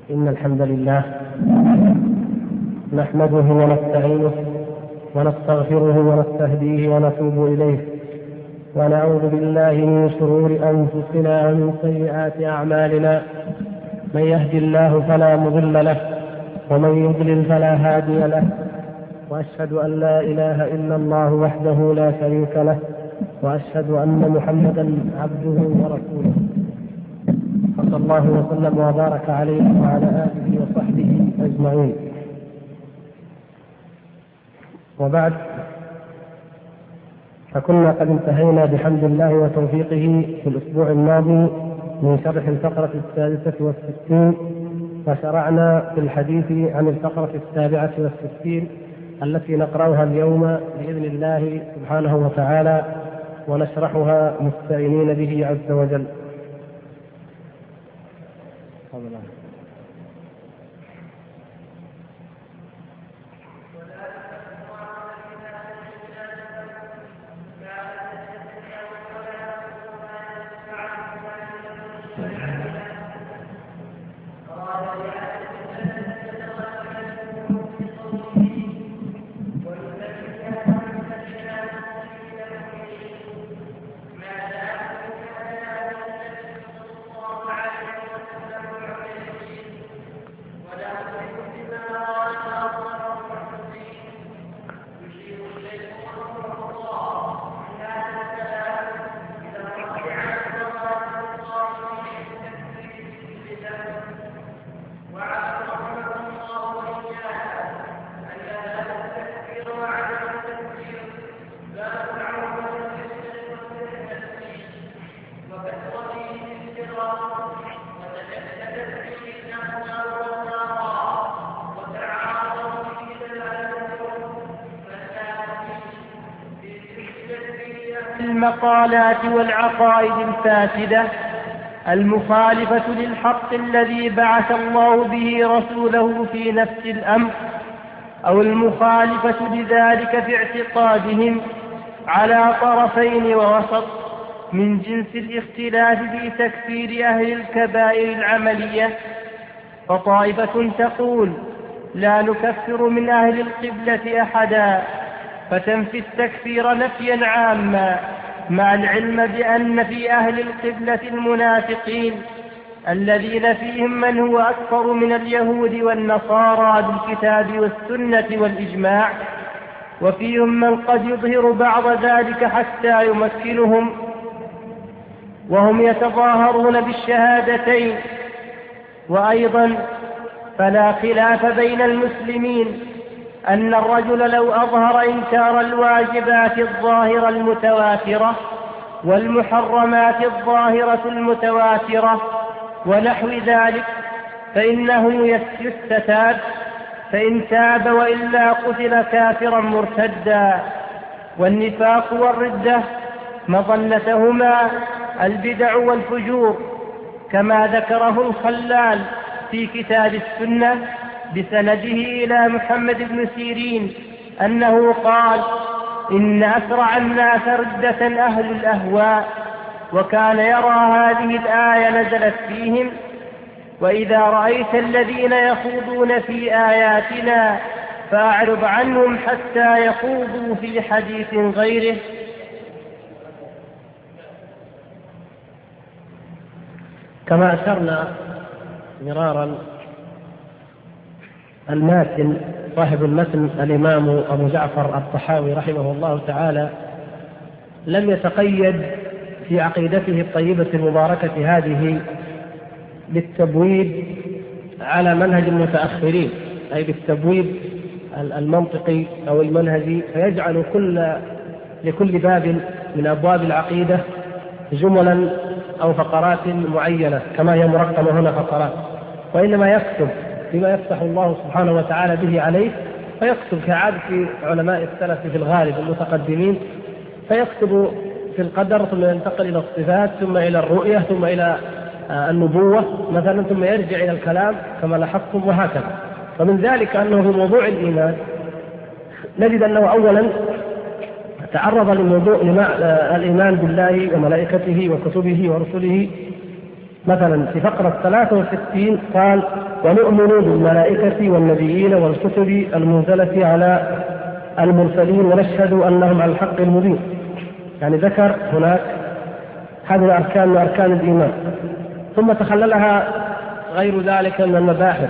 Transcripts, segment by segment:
إن الحمد لله نحمده ونستعينه ونستغفره ونستهديه ونتوب إليه، ونعوذ بالله من شرور أنفسنا ومن سيئات أعمالنا. من يهد الله فلا مضل له ومن يضلل فلا هادي له، وأشهد أن لا إله إلا الله وحده لا شريك له، وأشهد أن محمدا عبده ورسوله، صلى الله وسلم وبارك عليه وعلى آله وصحبه أجمعين. وبعد، فكنا قد انتهينا بحمد الله وتوفيقه في الأسبوع الماضي من شرح الفقرة 66، وشرعنا في الحديث عن الفقرة 67 التي نقرأها اليوم بإذن الله سبحانه وتعالى، ونشرحها مستعينين به عز وجل. المقالات والعقائد الفاسدة المخالفة للحق الذي بعث الله به رسوله في نفس الأمر، أو المخالفة لذلك في اعتقادهم على طرفين ووسط، من جنس الاختلاف في تكفير أهل الكبائر العملية. فطائفة تقول لا نكفر من أهل القبلة أحدا، فتنفي التكفير نفيا عاما، مع العلم بأن في أهل القبلة المنافقين الذين فيهم من هو أكثر من اليهود والنصارى بالكتاب والسنة والإجماع، وفيهم من قد يظهر بعض ذلك حتى يمكنهم، وهم يتظاهرون بالشهادتين. وأيضا فلا خلاف بين المسلمين أن الرجل لو أظهر إنكار الواجبات الظاهرة المتواترة والمحرمات الظاهرة المتواترة ونحو ذلك فإنه يستتاب، فإن تاب وإلا قتل كافرا مرتدا. والنفاق والردة مظنتهما البدع والفجور، كما ذكره الخلال في كتاب السنة بسنده إلى محمد بن سيرين أنه قال: إن أسرع الناس ردة أهل الأهواء. وكان يرى هذه الآية نزلت فيهم: وإذا رأيت الذين يخوضون في آياتنا فأعرض عنهم حتى يخوضوا في حديث غيره. كما أشرنا مرارا، الماتن صاحب المتن الإمام أبو جعفر الطحاوي رحمه الله تعالى لم يتقيد في عقيدته الطيبة المباركة هذه بالتبويب على منهج المتأخرين، أي بالتبويب المنطقي أو المنهجي، فيجعل لكل باب من أبواب العقيدة جملا أو فقرات معينة كما هي مرقمة هنا فقرات، وإنما يكتب بما يفتح الله سبحانه وتعالى به عليه، فيكتب كعادة علماء السلف في الغالب المتقدمين، فيكتب في القدر ثم ينتقل إلى الصفات ثم إلى الرؤية ثم إلى النبوة مثلا، ثم يرجع إلى الكلام كما لاحظتم، وهكذا. ومن ذلك أنه في موضوع الإيمان نجد أنه أولا تعرض لموضوع الإيمان بالله وملائكته وكتبه ورسله مثلا في فقرة 63 قال: ونؤمن بالملائكة والنبيين والكتب المنزلة على المرسلين ونشهد أنهم على الحق المبين. يعني ذكر هناك هذه الأركان من أركان الإيمان، ثم تخللها غير ذلك من المباحث،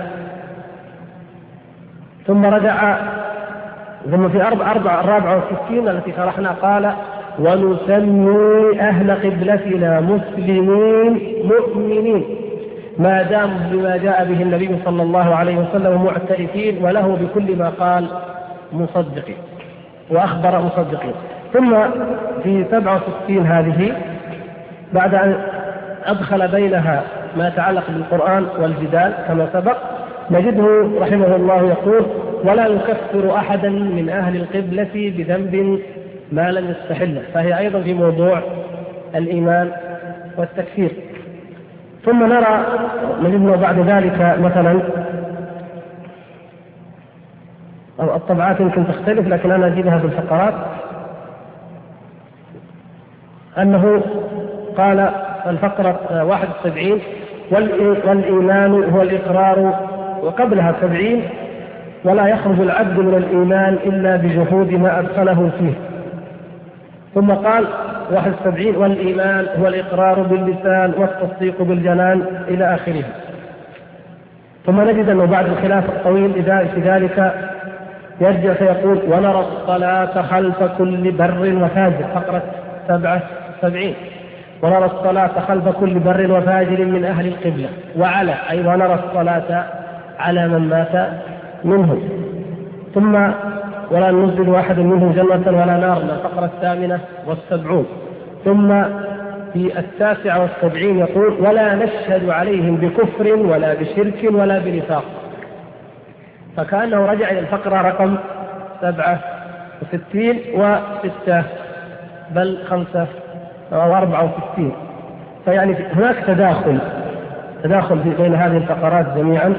ثم رجع ثم في 64 التي شرحنا قال: ونسمي أهل قبلتنا مسلمين مؤمنين ما داموا بما جاء به النبي صلى الله عليه وسلم معترفين وله بكل ما قال مصدقين وأخبر مصدقين. ثم في 67 هذه بعد أن أدخل بينها ما يتعلق بالقرآن والجدال كما سبق، نجده رحمه الله يقول: ولا يكفر أحدا من أهل القبلة بذنب ما لم يستحله، فهي أيضا في موضوع الإيمان والتكفير. ثم نرى نجده بعد ذلك مثلا، أو الطبعات يمكن تختلف لكن أنا أجيبها في الفقرات، أنه قال الفقرة 71: والإيمان هو الإقرار، وقبلها 70: ولا يخرج العبد من الإيمان إلا بجحود ما أدخله فيه. ثم قال 71: والإيمان هو الإقرار باللسان والتصديق بالجنان إلى آخره. ثم نجد أنه بعد الخلاف الطويل في ذلك يرجع فيقول: ونرى الصلاة خلف كل بر وفاجر، فقرة 77: ونرى الصلاة خلف كل بر وفاجر من أهل القبلة، وعلى أي ونرى الصلاة على من مات منهم. ثم ولا ننزل واحد منهم جنة ولا نار، الفقرة 78. ثم في 79 يقول: ولا نشهد عليهم بكفر ولا بشرك ولا بنفاق. فكأنه رجع إلى الفقرة رقم 67 و6 بل 5 أو 64. فيعني هناك تداخل بين هذه الفقرات جميعا.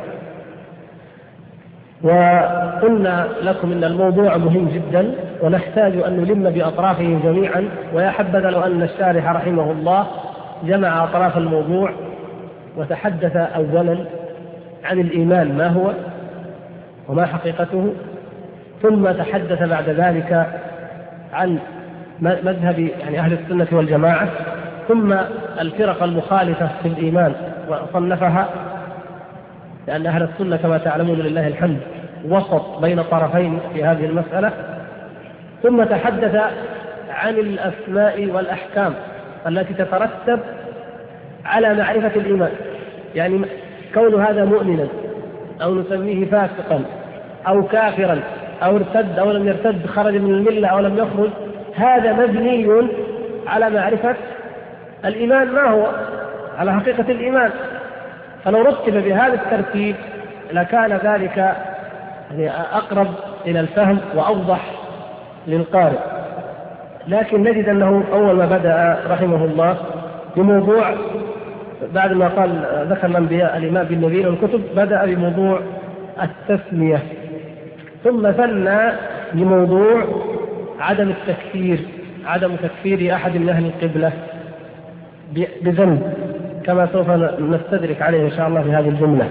وقلنا لكم إن الموضوع مهم جدا ونحتاج أن نلم بأطرافه جميعا، ويا حبذا لو أن الشارح رحمه الله جمع أطراف الموضوع وتحدث أولا عن الإيمان ما هو وما حقيقته، ثم تحدث بعد ذلك عن مذهب يعني أهل السنة والجماعة، ثم الفرق المخالفة في الإيمان وصنفها، لأن أهل السنة كما تعلمون لله الحمد وسط بين طرفين في هذه المسألة. ثم تحدث عن الأسماء والأحكام التي تترتب على معرفة الإيمان، يعني كون هذا مؤمنا أو نسميه فاسقا أو كافرا أو ارتد أو لم يرتد، خرج من الملة أو لم يخرج، هذا مبني على معرفة الإيمان ما هو، على حقيقة الإيمان. فلو رتب بهذا الترتيب لكان ذلك يعني أقرب إلى الفهم وأوضح للقارئ. لكن نجد أنه أول ما بدأ رحمه الله بموضوع، بعد ما قال ذكر الأنبياء الإيمان بالنبيين والكتب، بدأ بموضوع التسمية، ثم ثنى بموضوع عدم تكفير أحد من أهل القبلة بذنب، كما سوف نستدرك عليه إن شاء الله في هذه الجملة.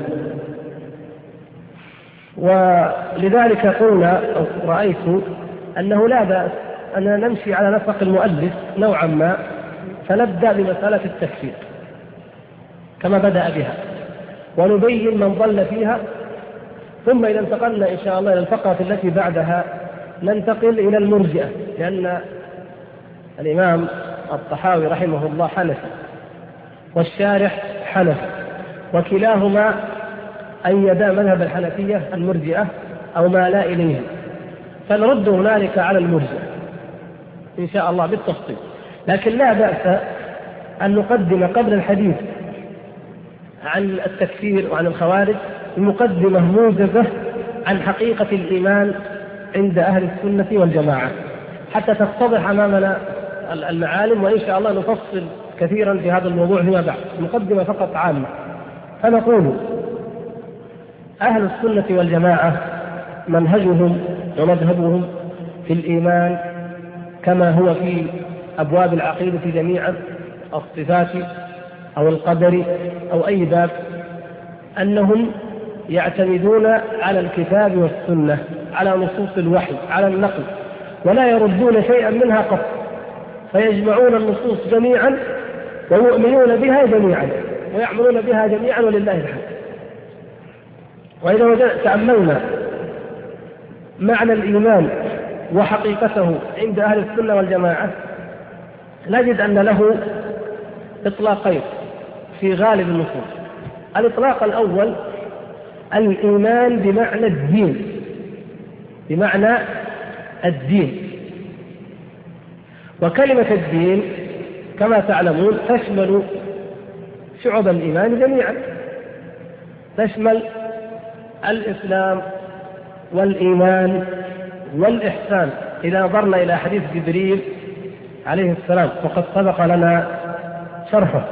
ولذلك قلنا أو رأيت أنه لا بأس أن نمشي على نسق المؤلف نوعا ما، فنبدأ بمسألة التكفير كما بدأ بها ونبين من ضل فيها، ثم إذا انتقلنا إن شاء الله إلى الفقرة التي بعدها ننتقل إلى المرجئة، لأن الإمام الطحاوي رحمه الله حنفي والشارح حنفي، وكلاهما أيدا مذهب الحنفية المرجئة أو ما لا إليه، فنرد هنالك على المرجئة إن شاء الله بالتفصيل. لكن لا بأس أن نقدم قبل الحديث عن التكفير وعن الخوارج مقدمة موجزة عن حقيقة الإيمان عند أهل السنة والجماعة، حتى تتضح أمامنا المعالم، وإن شاء الله نفصل كثيرا في هذا الموضوع فيما بعد. مقدمة فقط عامة. فنقول أهل السنة والجماعة منهجهم ومذهبهم في الإيمان كما هو في أبواب العقيدة جميعا، الصفات أو القدر أو أي باب أنهم يعتمدون على الكتاب والسنة، على نصوص الوحي، على النقل، ولا يردون شيئا منها قط، فيجمعون النصوص جميعا ويؤمنون بها جميعا ويعملون بها جميعا ولله الحمد. وإذا تأملنا معنى الإيمان وحقيقته عند أهل السنة والجماعة نجد أن له إطلاقين في غالب النصوص. الإطلاق الأول الإيمان بمعنى الدين، بمعنى الدين. وكلمة الدين كما تعلمون تشمل شعب الإيمان جميعا، تشمل الإسلام والإيمان والإحسان إذا نظرنا إلى حديث جبريل عليه السلام وقد سبق لنا شرحه.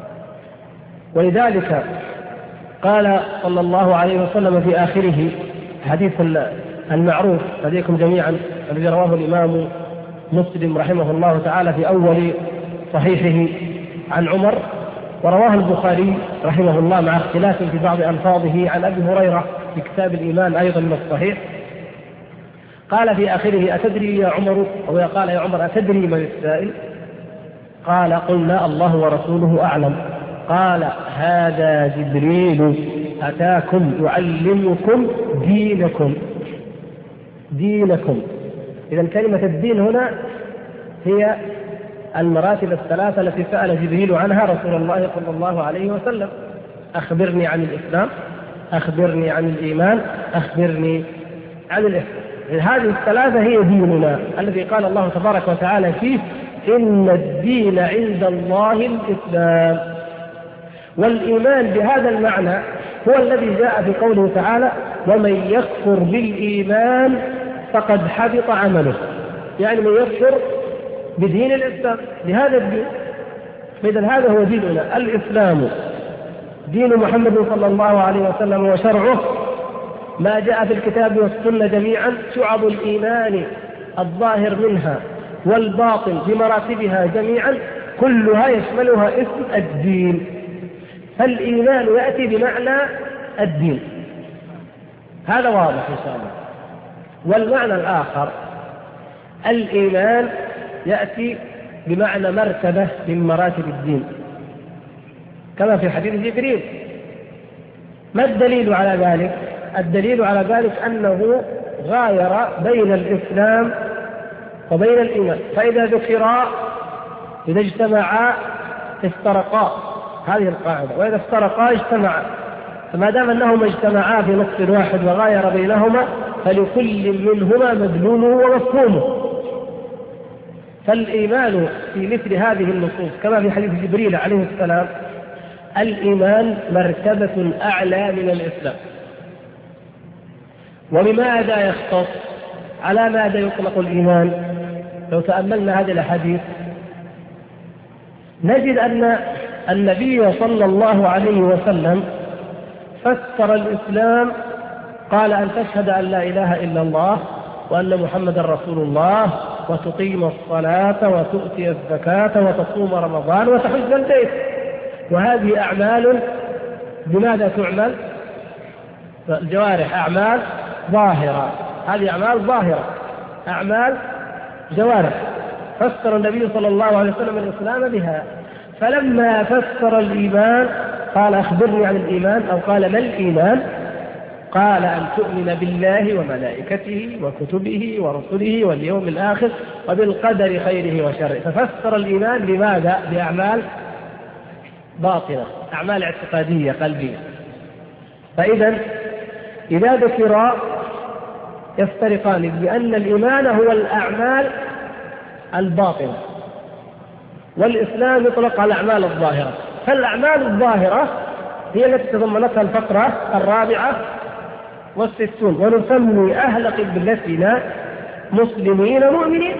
ولذلك قال صلى الله عليه وسلم في آخره حديث المعروف لديكم جميعا الذي رواه الإمام مسلم رحمه الله تعالى في أول صحيحه عن عمر، ورواه البخاري رحمه الله مع اختلاف في بعض ألفاظه عن أبي هريرة في كتاب الإيمان أيضا من الصحيح. قال في آخره أتدري يا عمر، أو قال يا عمر أتدري من السائل؟ قال قلنا الله ورسوله أعلم. قال هذا جبريل أتاكم يعلمكم دينكم. إذن كلمة الدين هنا هي المراتب الثلاثة التي سأل جبريل عنها رسول الله صلى الله عليه وسلم: أخبرني عن الإسلام، أخبرني عن الإيمان، أخبرني عن الإحسان. هذه الثلاثة هي ديننا الذي قال الله تبارك وتعالى فيه: إن الدين عند الله الإسلام. والإيمان بهذا المعنى هو الذي جاء في قوله تعالى: ومن يكفر بالإيمان فقد حبط عمله. يعني من يكفر بدين الإسلام، بهذا الدين. فإذا هذا هو ديننا الإسلام، دين محمد صلى الله عليه وسلم وشرعه، ما جاء في الكتاب والسنة جميعا، شعب الإيمان الظاهر منها والباطن بمراتبها جميعا، كلها يشملها اسم الدين. فالإيمان يأتي بمعنى الدين، هذا واضح إن شاء الله. والمعنى الآخر الإيمان يأتي بمعنى مرتبة من مراتب الدين كما في حديث جبريل. ما الدليل على ذلك؟ الدليل على ذلك أنه غاير بين الإسلام وبين الإيمان، فإذا ذكرا إذا اجتمعا افترقا، هذه القاعدة، وإذا افترقا اجتمعا. فما دام أنهما اجتمعا في نص واحد وغاير بينهما فلكل منهما مدلوله ومفهومه. فالإيمان في مثل هذه النصوص كما في حديث جبريل عليه السلام، الإيمان مرتبة أعلى من الإسلام. وبماذا يختص؟ على ماذا يطلق الإيمان؟ لو تأملنا هذه الأحاديث نجد أن النبي صلى الله عليه وسلم فسر الإسلام، قال أن تشهد أن لا إله إلا الله وأن محمد رسول الله وتقيم الصلاة وتؤتي الزكاة وتصوم رمضان وتحج البيت. وهذه أعمال بماذا تعمل؟ الجوارح، أعمال ظاهرة، هذه أعمال ظاهرة، أعمال جوارح. فسر النبي صلى الله عليه وسلم الإسلام بها. فلما فسر الإيمان قال أخبرني عن الإيمان، أو قال ما الإيمان؟ قال أن تؤمن بالله وملائكته وكتبه ورسله واليوم الآخر وبالقدر خيره وشره. ففسر الإيمان بماذا؟ بأعمال باطنة، أعمال اعتقادية قلبية. فإذا إذا ذكرا يفترقان بأن الإيمان هو الأعمال الباطنة، والإسلام يطلق على الأعمال الظاهرة. فالأعمال الظاهرة هي التي تضمنتها الفقرة 64، ونسمي أهل قبلتنا مسلمين مؤمنين.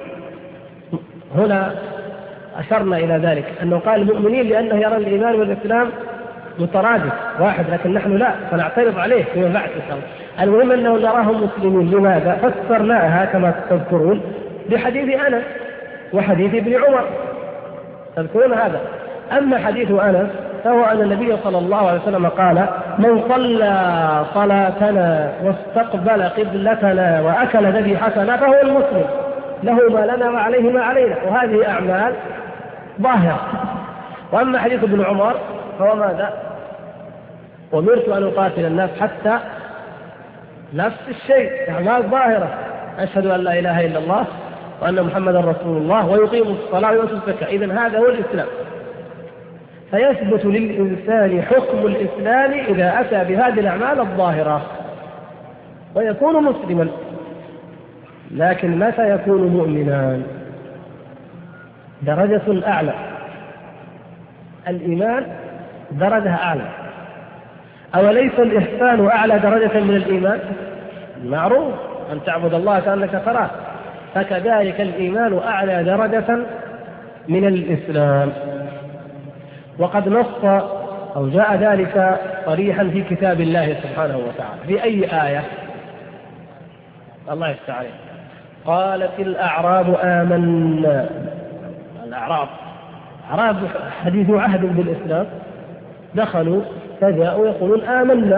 هنا أشرنا إلى ذلك أنه قال مؤمنين لأنه يرى الإيمان والإسلام مترادف واحد، لكن نحن لا، فنعترض عليه فيما بعد. المهم أنه نراهم مسلمين. لماذا؟ فسرناها كما تذكرون بحديث أنس وحديث ابن عمر، تذكرون هذا. أما حديث أنس فهو أن النبي صلى الله عليه وسلم قال: من صلى صلاتنا واستقبل قبلتنا وأكل ذبيحتنا فهو المسلم، له ما لنا وعليه ما علينا، وهذه أعمال ظاهرة. وأما حديث ابن عمر فهو ماذا؟ أمرت أن أقاتل الناس حتى، نفس الشيء، أعمال ظاهرة، أشهد أن لا إله إلا الله وأن محمدا رسول الله ويقيم الصلاة ويؤتي الزكاة. إذن هذا هو الإسلام. فيثبت للإنسان حكم الإسلام إذا أتى بهذه الأعمال الظاهرة ويكون مسلما. لكن متى يكون مؤمنا؟ درجة أعلى، الإيمان درجة أعلى. أوليس الإحسان أعلى درجة من الإيمان؟ معروف، أن تعبد الله كأنك تراه. فكذلك الإيمان أعلى درجة من الإسلام. وقد نص أو جاء ذلك صريحا في كتاب الله سبحانه وتعالى. في أي آية؟ الله يستعين. قالت الأعراب آمنا. الأعراب حديث عهد بالإسلام، دخلوا فجاءوا يقولون آمنا،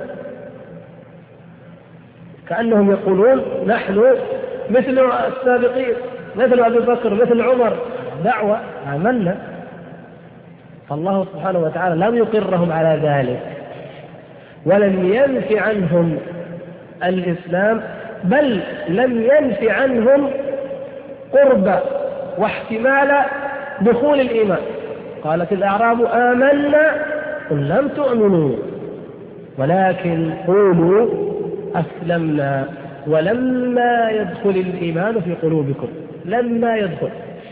كأنهم يقولون نحن مثل السابقين، مثل أبي بكر، مثل عمر، دعوة آمنا. فالله سبحانه وتعالى لم يقرهم على ذلك ولم ينفي عنهم الإسلام، بل لم ينفي عنهم قرب واحتمال دخول الإيمان. قالت الأعراب آمنا قل لم تؤمنوا ولكن قولوا أسلمنا ولما يدخل الإيمان في قلوبكم. لما يدخل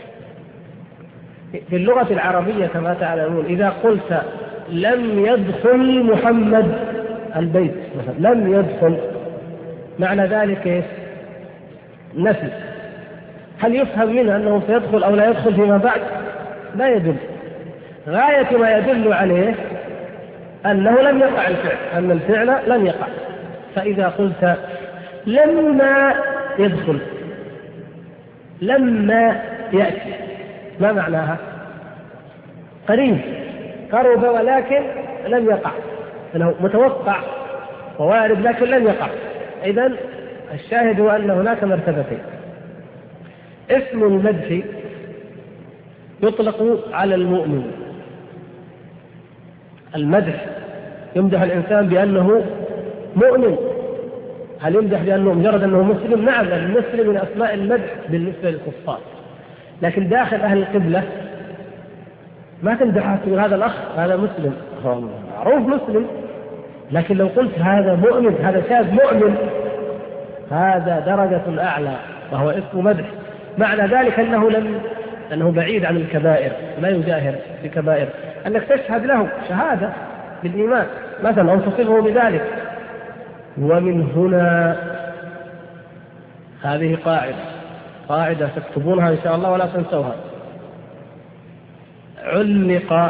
في اللغة العربية كما تعلمون، إذا قلت لم يدخل محمد البيت مثلا، لم يدخل، معنى ذلك نفي. هل يفهم منه أنه سيدخل أو لا يدخل فيما بعد؟ لا يدل. غاية ما يدل عليه أنه لم يقع الفعل، أن الفعل لم يقع. فإذا قلت لما يدخل، لما يأتي، ما معناها؟ قريب، قرب ولكن لم يقع، أنه متوقع ووارد لكن لم يقع. إذن الشاهد هو أن هناك مرتبتين. اسم المدح يطلق على المؤمن. المدح يمدح الإنسان بأنه مؤمن. هل يمدح بأنه مجرد أنه مسلم؟ نعم، المسلم من أسماء المدح بالنسبة للكفار. لكن داخل أهل القبلة ما تمدح هذا الأخ هذا مسلم، معروف مسلم، لكن لو قلت هذا مؤمن، هذا شاب مؤمن، هذا درجة أعلى وهو اسم مدح. معنى ذلك أنه بعيد عن الكبائر، لا يجاهر في كبائر، أنك تشهد له شهادة بالإيمان مثلا أو تصفه بذلك. ومن هنا هذه قاعدة تكتبونها إن شاء الله ولا تنسوها. علق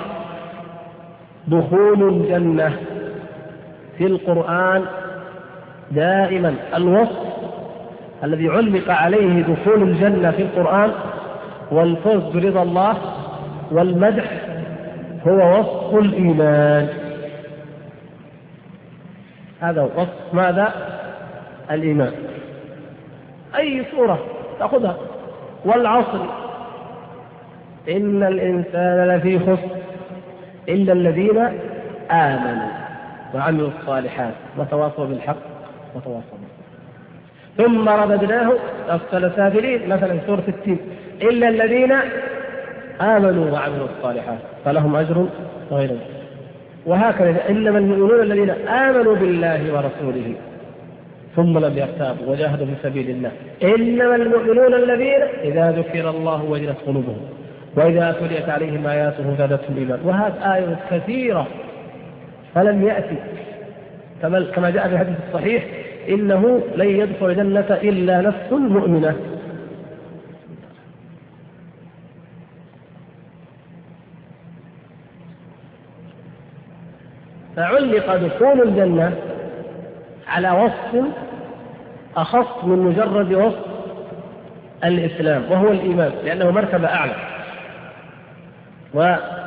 دخول الجنة في القرآن دائما، الوصف الذي علق عليه دخول الجنة في القرآن والفوز برضا الله والمدح هو وصف الإيمان. هذا وصف ماذا؟ الإيمان. أي سورة تأخذها، والعصر إن الإنسان لفي خسر إلا الذين آمنوا وعملوا الصالحات وتواصوا بالحق وتواصوا بالصبر ثم رددناه أسفل سافلين، مثلا سورة التين إلا الذين آمنوا وعملوا الصالحات فلهم أجر غير ممنون. وهكذا إنما المؤمنون الذين آمنوا بالله ورسوله ثم لم يرتابوا وجاهدوا في سبيل الله. إنما المؤمنون الذين إذا ذكر الله وجلت قلوبهم وإذا تليت عليهم آياته زادتهم إيمانا. وهذه آيات كثيرة فلم يأتي كما جاء في الحديث الصحيح إنه لن يدخل الجنة إلا نفس مؤمنة. فعلق دخول الجنة على وصف أخص من مجرد وصف الإسلام وهو الإيمان، لأنه مرتبة أعلى.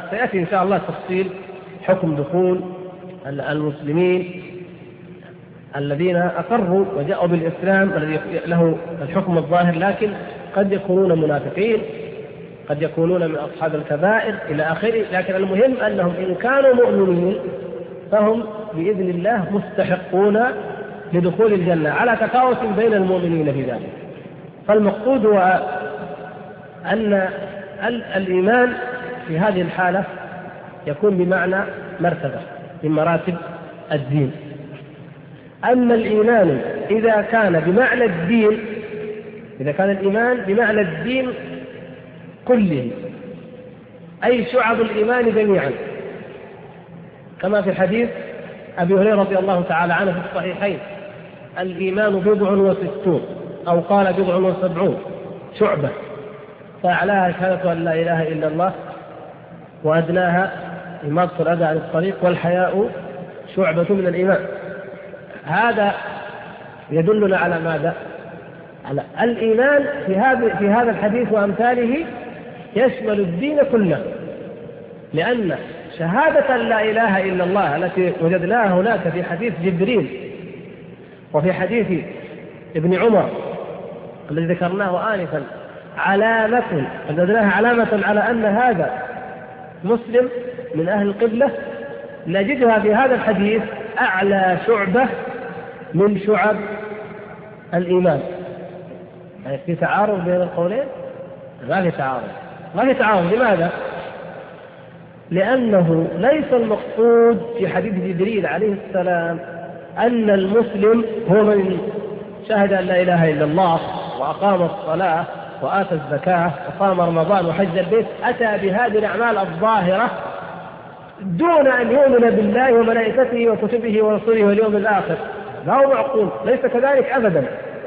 وسيأتي إن شاء الله تفصيل حكم دخول المسلمين الذين أقروا وجاءوا بالإسلام الذي له الحكم الظاهر، لكن قد يكونون منافقين، قد يكونون من أصحاب الكبائر إلى آخره، لكن المهم أنهم إن كانوا مؤمنين فهم بإذن الله مستحقون لدخول الجنة على تفاوت بين المؤمنين في ذلك. فالمقصود هو أن الإيمان في هذه الحالة يكون بمعنى مرتبة من مراتب الدين. أما الإيمان إذا كان بمعنى الدين، إذا كان الإيمان بمعنى الدين كله، أي شعب الإيمان جميعا، كما في حديث أبي هريرة رضي الله تعالى عنه في الصحيحين: الإيمان 67 أو قال 70 شعبة، فأعلاها شهادة أن لا إله إلا الله، وأدناها إماطة الأذى عن الطريق، والحياء شعبة من الإيمان. هذا يدلنا على ماذا؟ على الإيمان في هذا الحديث وأمثاله يشمل الدين كله، لأن شهادة لا إله إلا الله التي وجدناها هناك في حديث جبريل وفي حديث ابن عمر الذي ذكرناه آنفا وجدناها علامة على أن هذا مسلم من أهل القبلة، نجدها في هذا الحديث أعلى شعبة من شعب الإيمان. يعني في تعارض بين القولين؟ ما في تعارض. لماذا؟ لأنه ليس المقصود في حديث جبريل عليه السلام أن المسلم هو من شهد أن لا إله إلا الله وأقام الصلاة وآتى الزكاة وصام رمضان وحج البيت، أتى بهذه الأعمال الظاهرة دون أن يؤمن بالله وملائكته وكتبه ورسله واليوم الآخر. لا هو معقول، ليس كذلك أبدا.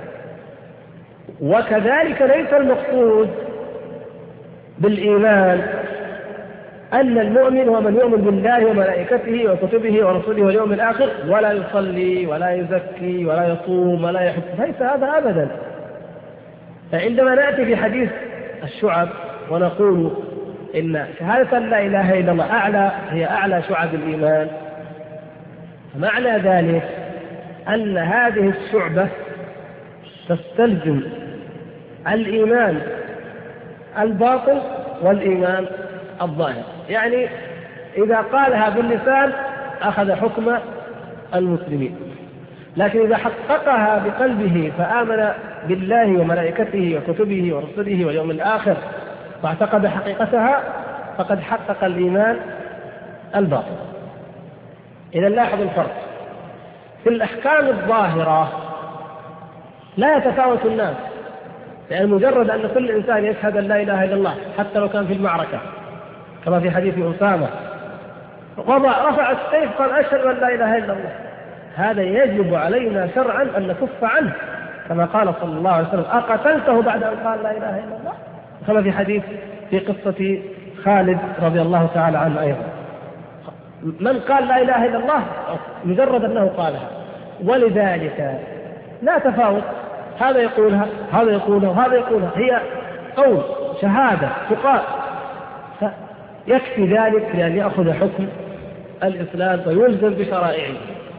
وكذلك ليس المقصود بالإيمان أن المؤمن هو من يؤمن بالله وملائكته وكتبه ورسله واليوم الآخر ولا يصلي ولا يزكي ولا يصوم ولا يحج، ليس هذا أبدا. فعندما نأتي في حديث الشعب ونقول إن شهادة لا إله إلا الله هي أعلى شعب الإيمان، معنى ذلك أن هذه الشعبة تستلزم الإيمان الباطن والإيمان الظاهر. يعني إذا قالها باللسان أخذ حكم المسلمين، لكن إذا حققها بقلبه فآمن بالله وملائكته وكتبه ورسله واليوم الآخر واعتقد حقيقتها فقد حقق الإيمان الباطن. إذا لاحظوا الفرق في الأحكام الظاهرة. لا يتفاوت الناس، لأن مجرد أن كل إنسان يشهد أن لا إله إلا الله حتى لو كان في المعركة كما في حديث أسامة رفع السيف قال أشهد أن لا إله إلا الله، هذا يجب علينا شرعا أن نكف عنه، كما قال صلى الله عليه وسلم: أقتلته بعد أن قال لا إله إلا الله، كما في حديث في قصة خالد رضي الله تعالى عنه أيضا. من قال لا إله إلا الله مجرد أنه قالها، ولذلك لا تفاوت، هذا يقولها هذا يقولها هذا يقولها، هي قول شهادة تقال، فيكفي ذلك لأن يأخذ حكم الإسلام ويلزم بشرائعه.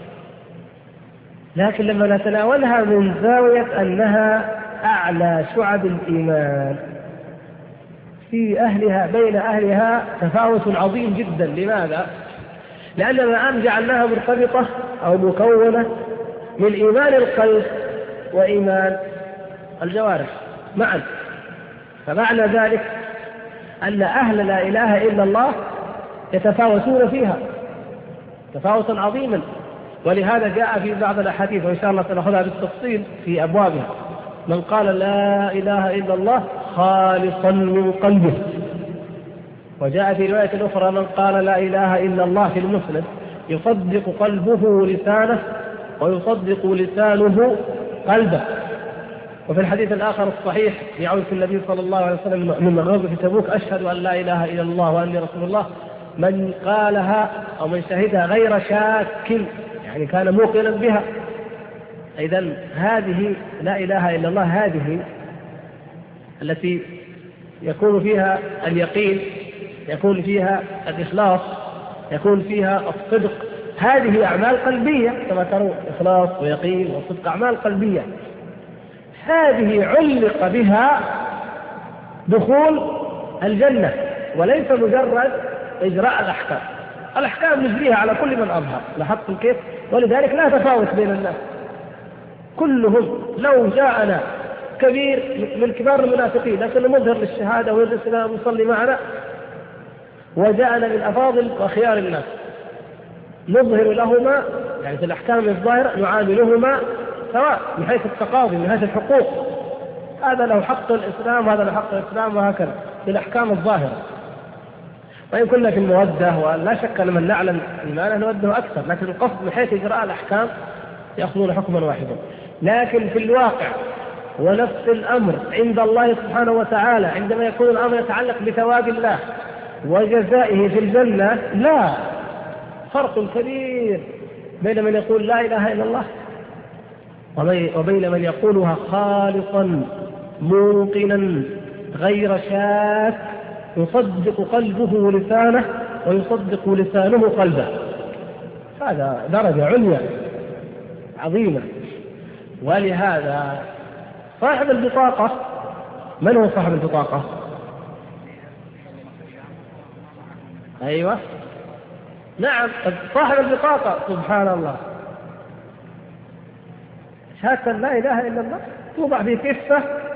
لكن لما نتناولها من زاوية أنها أعلى شعب الإيمان، في أهلها بين أهلها تفاوت عظيم جدا. لماذا؟ لأننا الآن جعلناها مرتبطة أو مكونة من إيمان القلب وإيمان الجوارح معا. فمعنى ذلك أن أهل لا إله إلا الله يتفاوتون فيها تفاوتا عظيما، ولهذا جاء في بعض الأحاديث وإن شاء الله سنأخذها بالتفصيل في أبوابها: من قال لا إله إلا الله خالصا من قلبه. وجاء في رواية أخرى: من قال لا إله إلا الله في المسند يصدق قلبه لسانه ويصدق لسانه قلبه. وفي الحديث الآخر الصحيح يعود في النبي صلى الله عليه وسلم من غزوة تبوك: أشهد أن لا إله إلا الله وأني رسول الله، من قالها أو من شهدها غير شاك، يعني كان موقنا بها. إذن هذه لا إله إلا الله هذه التي يكون فيها اليقين يكون فيها الإخلاص، يكون فيها الصدق. هذه أعمال قلبية كما ترون، إخلاص ويقين وصدق، أعمال قلبية. هذه علق بها دخول الجنة، وليس مجرد إجراء الأحكام. الأحكام نجريها على كل من أظهر، لاحظتم كيف؟ ولذلك لا تفاوت بين الناس كلهم. لو جاءنا كبير من كبار المنافقين لكنه مظهر للشهادة ويجلس يصلي معنا، وجاءنا من أفاضل وخيار الناس نظهر لهما يعني في الأحكام الظاهرة نعاملهما سواء من حيث التقاضي من حيث الحقوق، هذا له حق الإسلام وهذا له حق الإسلام، وهكذا في الأحكام الظاهرة. وإن كنا في المودة، ولا شك أن من نعلم إيمانه نوده أكثر، لكن القصد من حيث إجراء الأحكام يأخذون حكما واحدا. لكن في الواقع ونفس الأمر عند الله سبحانه وتعالى عندما يكون الأمر يتعلق بثواب الله وجزائه في الجنة، لا فرق كبير بين من يقول لا إله إلا الله وبين من يقولها خالصا موقنا غير شاك، يصدق قلبه لسانه ويصدق لسانه قلبه. هذا درجة عليا عظيمة. ولهذا صاحب البطاقة، من هو صاحب البطاقة؟ أيوة نعم، صاحب البطاقة سبحان الله شهادة لا إله إلا الله توضع في كفة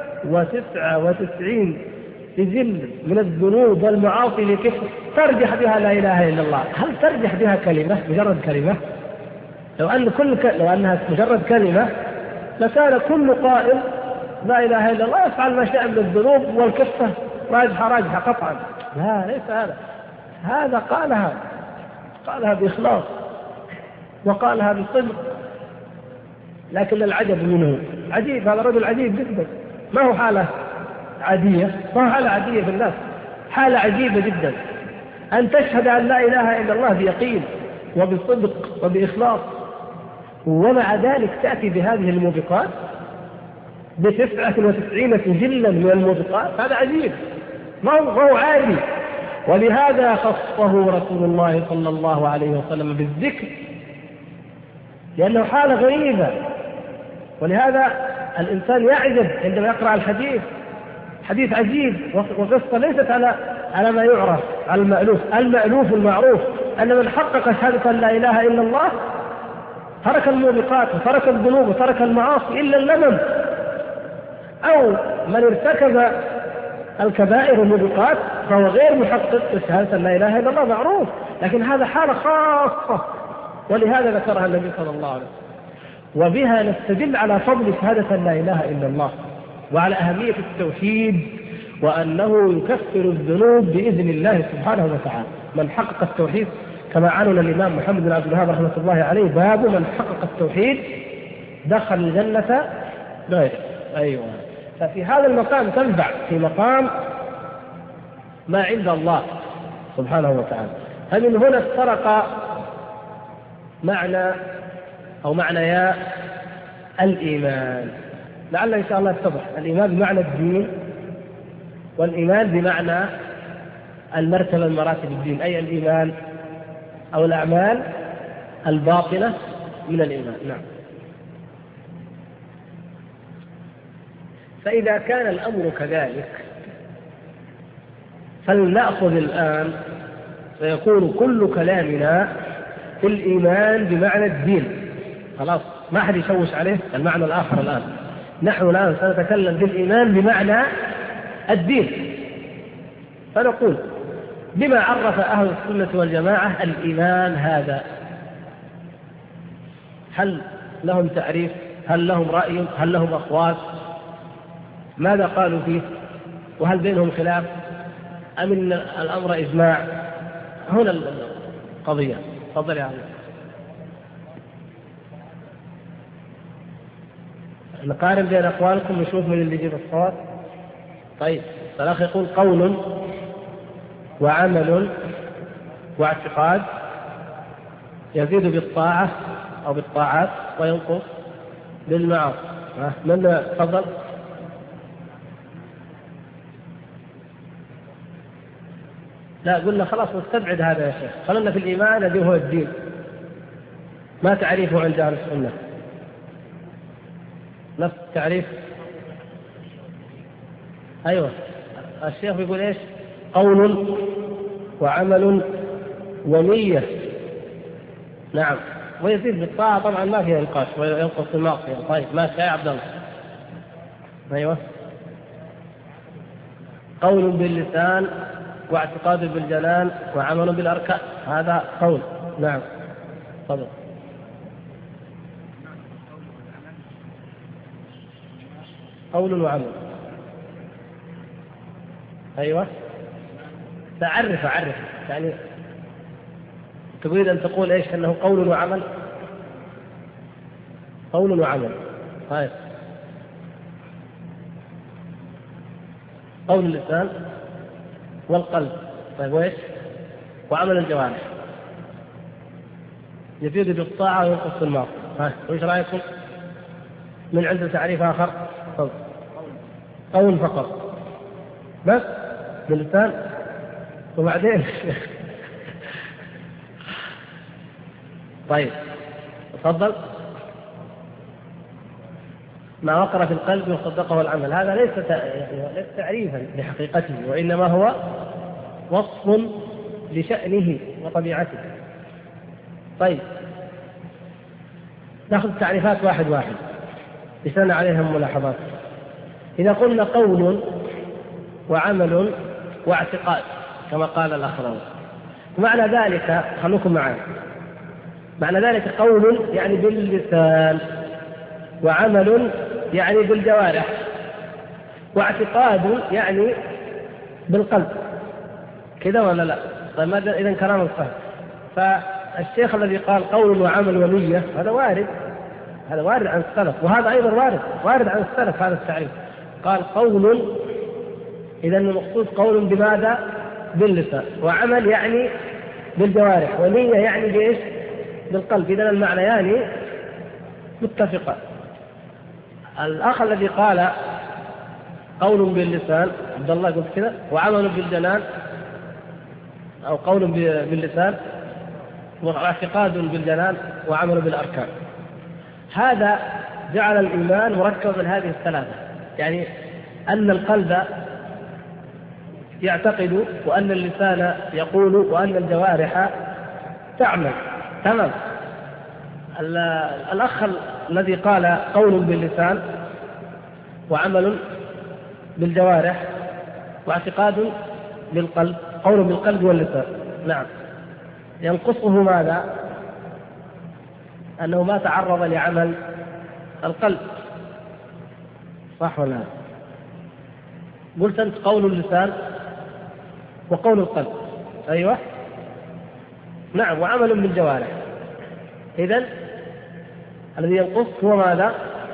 99 سجل من الذنوب والمعاصي لكفة ترجح بها لا إله إلا الله. هل ترجح بها كلمة مجرد كلمة؟ لو أنها مجرد كلمة لكان كل قائل لا إله إلا الله يفعل ما شاء من الذنوب والكفة راجحة قطعا. لا، ليس هذا. هذا قالها بإخلاص وقالها بصدق. لكن العجب منه عجيب، هذا رجل عجيب جدا، ما هو حالة عادية، ما هو حالة عادية في الناس، حالة عجيبة جدا أن تشهد أن لا إله إلا الله بيقين وبصدق وبإخلاص، ومع ذلك تأتي بهذه الموبقات ب99 سجلا من الموبقات. هذا عجيب، ما هو عادي. ولهذا خصه رسول الله صلى الله عليه وسلم بالذكر، لأنه حالة غريبة. ولهذا الإنسان يعجب عندما يقرأ الحديث، حديث عجيب وقصة ليست على ما يعرف، على المألوف المعروف، أن من حقق شهادة لا إله إلا الله ترك الموبقات وترك الذنوب وترك المعاصي إلا اللمم، أو من ارتكب الكبائر والموبقات فهو غير محقق شهادة لا إله إلا الله معروف، لكن هذا حالة خاصة. ولهذا ذكرها النبي صلى الله عليه وسلم، وبها نستدل على فضل شهادة لا إله إلا الله وعلى أهمية التوحيد، وأنه يكفر الذنوب بإذن الله سبحانه وتعالى. من حقق التوحيد كما عنون الإمام محمد بن عبد الوهاب رحمة الله عليه، باب من حقق التوحيد دخل الجنة غيره. أيوة، ففي هذا المقام تنفع في مقام ما عند الله سبحانه وتعالى. فمن هنا افترق معنى أو معنى الإيمان، لعل إن شاء الله يتضح. الإيمان بمعنى الدين، والإيمان بمعنى المرتبة من مراتب الدين، أي الإيمان أو الأعمال الباطنة من الإيمان. نعم. فإذا كان الأمر كذلك فلنأخذ الآن، فيكون كل كلامنا في الإيمان بمعنى الدين. خلاص ما أحد يشوش عليه المعنى الآخر. الآن نحن الآن سنتكلم بالإيمان بمعنى الدين، فنقول بما عرف أهل السنة والجماعة الإيمان هذا. هل لهم تعريف؟ هل لهم رأي؟ هل لهم أقوال؟ ماذا قالوا فيه؟ وهل بينهم خلاف أم إن الأمر إجماع؟ هنا القضية. تفضل يا عم. نقارن بين أقوالكم ونشوف من اللي يجيب الصواب. طيب، الأخ يقول قول وعمل واعتقاد يزيد بالطاعة أو بالطاعات وينقص بالمعاصي. من تفضل؟ لا قلنا خلاص نستبعد هذا يا شيخ، خلنا في الإيمان الذي هو الدين، ما تعريفه عند أهل السنة؟ نفس التعريف. أيوة الشيخ يقول إيش؟ قول وعمل ونية. نعم، ويزيد بالطاعة طبعا ما فيها نقاش، وينقص المعصية. طيب ماشي يا عبد الله. أيوة، قول باللسان واعتقاد بالجنان وعمل بالأركان، هذا قول. نعم تفضل. قول وعمل. أيوة تعرف يعني تريد أن تقول إيش؟ أنه قول وعمل. قول وعمل. طيب قول اللسان والقلب. طيب وإيش؟ وعمل الجوارح. يزيد بالطاعة وينقص بالمعصية. وإيش رأيكم؟ من عنده تعريف آخر؟ طيب. قول فقط بس باللسان وبعدين طيب تفضل. ما وقر في القلب وصدقه العمل، هذا ليس تعريفا لحقيقته، وإنما هو وصف لشأنه وطبيعته. طيب نأخذ التعريفات واحد واحد لسنا عليهم ملاحظات. إذا قلنا قول وعمل واعتقاد كما قال الآخرون، معنى ذلك خلوكم معي، معنى ذلك قول يعني باللسان، وعمل يعني بالجوارح، واعتقاد يعني بالقلب، كذا ولا لا؟ طيب ماذا إذن كلام الصحيح؟ فالشيخ الذي قال قول وعمل ونية هذا وارد، هذا وارد عن السلف، وهذا أيضا وارد عن السلف هذا التعريف. قال قول، إذا المقصود قول بماذا؟ باللسان، وعمل يعني بالجوارح، ونية يعني بإيش؟ بالقلب. إذا المعنى يعني متفقة. الأخ الذي قال قول باللسان، عبد الله قلت كذا، وعمل بالجنان، أو قول باللسان واعتقاد بالجنان وعمل بالأركان، هذا جعل الإيمان مركب من هذه الثلاثة، يعني أن القلب يعتقد، وأن اللسان يقول، وأن الجوارح تعمل. تمام. الأخ الذي قال قول باللسان وعمل بالجوارح واعتقاد بالقلب، قول بالقلب واللسان، نعم، ينقصه ماذا؟ أنه ما تعرض لعمل القلب، صح ولا لا؟ قلت أنت قول اللسان وقول القلب، أيوة نعم، وعمل بالجوارح. إذن الذي ينقص هو ماذا؟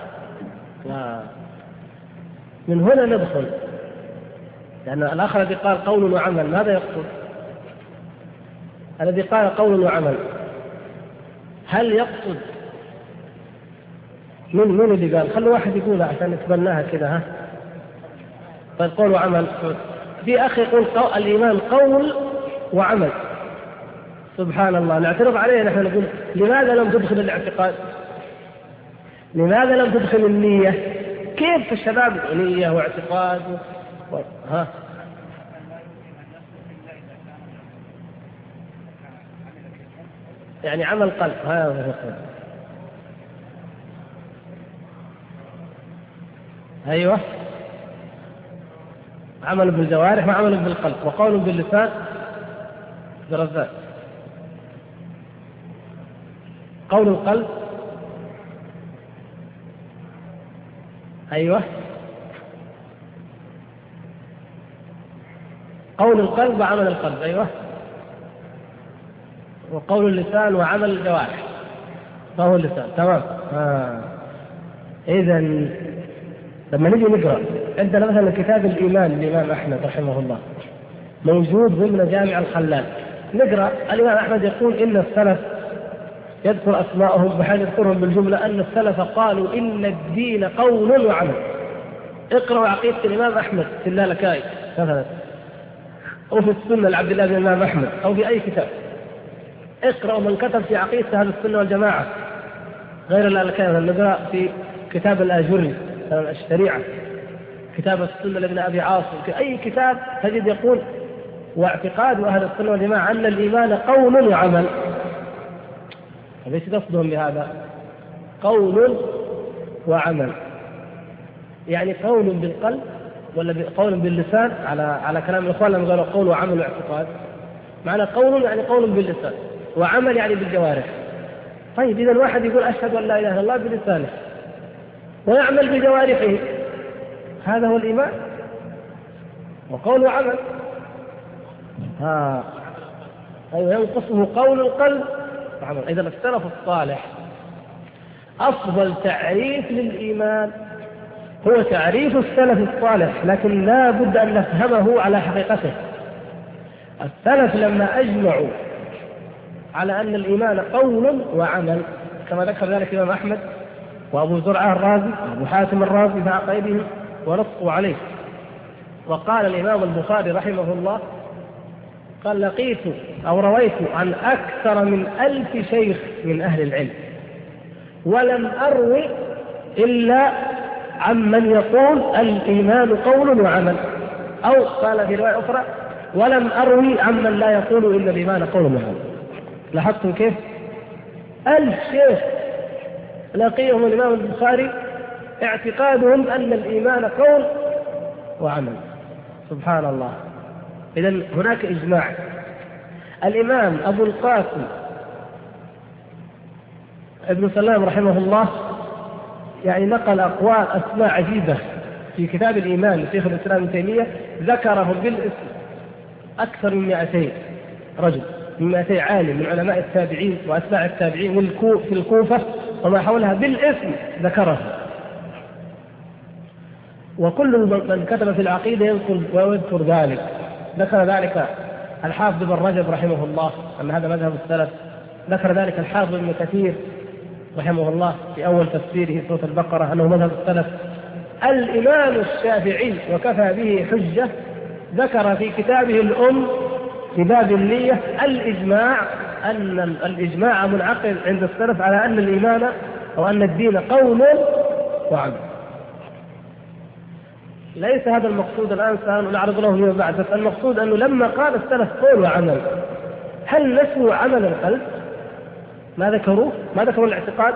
من هنا ندخل، لأن الآخر الذي قال قول وعمل ماذا يقصد؟ الذي قال قول وعمل هل يقصد من اللي قال؟ خلوا واحد يقولها عشان نتبناها كذا. ها طيب قول وعمل، في أخي يقول الإيمان قول وعمل، سبحان الله، نعترض عليه نحن نقول لماذا لم تدخل الاعتقاد؟ لماذا لم تدخل النية؟ كيف الشباب نية واعتقاد ها؟ يعني عمل قلب، هذا أيوة، عمل بالجوارح وعمل بالقلب وقول باللسان برزاق. قول القلب أيوة، قول القلب وعمل القلب، أيوة، وقول اللسان وعمل الجوارح فهو اللسان. تمام. إذن لما نجي نقرأ عندنا مثلا كتاب الإيمان للإمام أحمد رحمه الله موجود ضمن جامع الخلال، نقرأ الإمام أحمد يقول إن السلف، يذكر أسماءهم بحيث يذكرهم بالجملة، أن السلف قالوا إن الدين قول وعمل. اقرأوا عقيدة الإمام أحمد في اللالكائي مثلا، أو في السنة لعبد الله بن الإمام أحمد أو في أي كتاب. اقرأوا من كتب في عقيدة أهل السنة والجماعة غير الكلام نقرأ في كتاب الآجري الشريعة، كتاب السنة لابن أبي عاصم، في أي كتاب تجد يقول واعتقاد أهل السنة والجماعة أن الإيمان قول وعمل. ليش قصدهم بهذا؟ قول وعمل، يعني قول بالقلب ولا قول باللسان على كلام الإخوان لما قالوا قول وعمل واعتقاد. معنى قول يعني قول باللسان، وعمل يعني بالجوارح. طيب إذا الواحد يقول أشهد أن لا إله إلا الله بلسانه ويعمل بجوارحه، هذا هو الإيمان، وقول وعمل. أيوة، ينقصه قول القلب وعمل. إذا السلف الصالح أفضل تعريف للإيمان هو تعريف السلف الصالح، لكن لا بد أن نفهمه على حقيقته. السلف لما أجمعوا على أن الإيمان قول وعمل كما ذكر ذلك الإمام أحمد وأبو زرعة الرازي وأبو حاتم الرازي في عقائدهم ونصوا عليه. وقال الإمام البخاري رحمه الله قال لقيت أو رويت عن أكثر من 1000 شيخ من أهل العلم ولم أروي إلا عمن يقول الإيمان قول وعمل، أو قال في رواية أخرى ولم أروي عمن لا يقول إلا الإيمان قول وعمل. لاحظتم كيف؟ 1000 شيخ لقيهم الإمام البخاري اعتقادهم أن الإيمان قول وعمل. سبحان الله. إذن هناك إجماع. الإمام أبو القاسم ابن سلام رحمه الله يعني نقل أقوال أسماء عجيبة في كتاب الإيمان لشيخ الإسلام ابن تيمية، ذكرهم بالاسم أكثر من 200 رجل، من 200 عالم من علماء التابعين وأتباع التابعين في الكوفة وما حولها بالاسم ذكره. وكل من كتب في العقيدة ينقل ويذكر ذلك. ذكر ذلك الحافظ ابن رجب رحمه الله أن هذا مذهب السلف، ذكر ذلك الحافظ ابن كثير رحمه الله في أول تفسيره سورة البقرة أنه مذهب السلف. الإمام الشافعي وكفى به حجة ذكر في كتابه الأم في باب النية الإجماع، أن الإجماع منعقد عند السلف على أن الإيمان أو أن الدين قول وعمل. ليس هذا المقصود الآن سنعرض له فيما بعد، بس المقصود أنه لما قال السلف قول وعمل هل نسوا عمل القلب؟ ما ذكروا الاعتقاد؟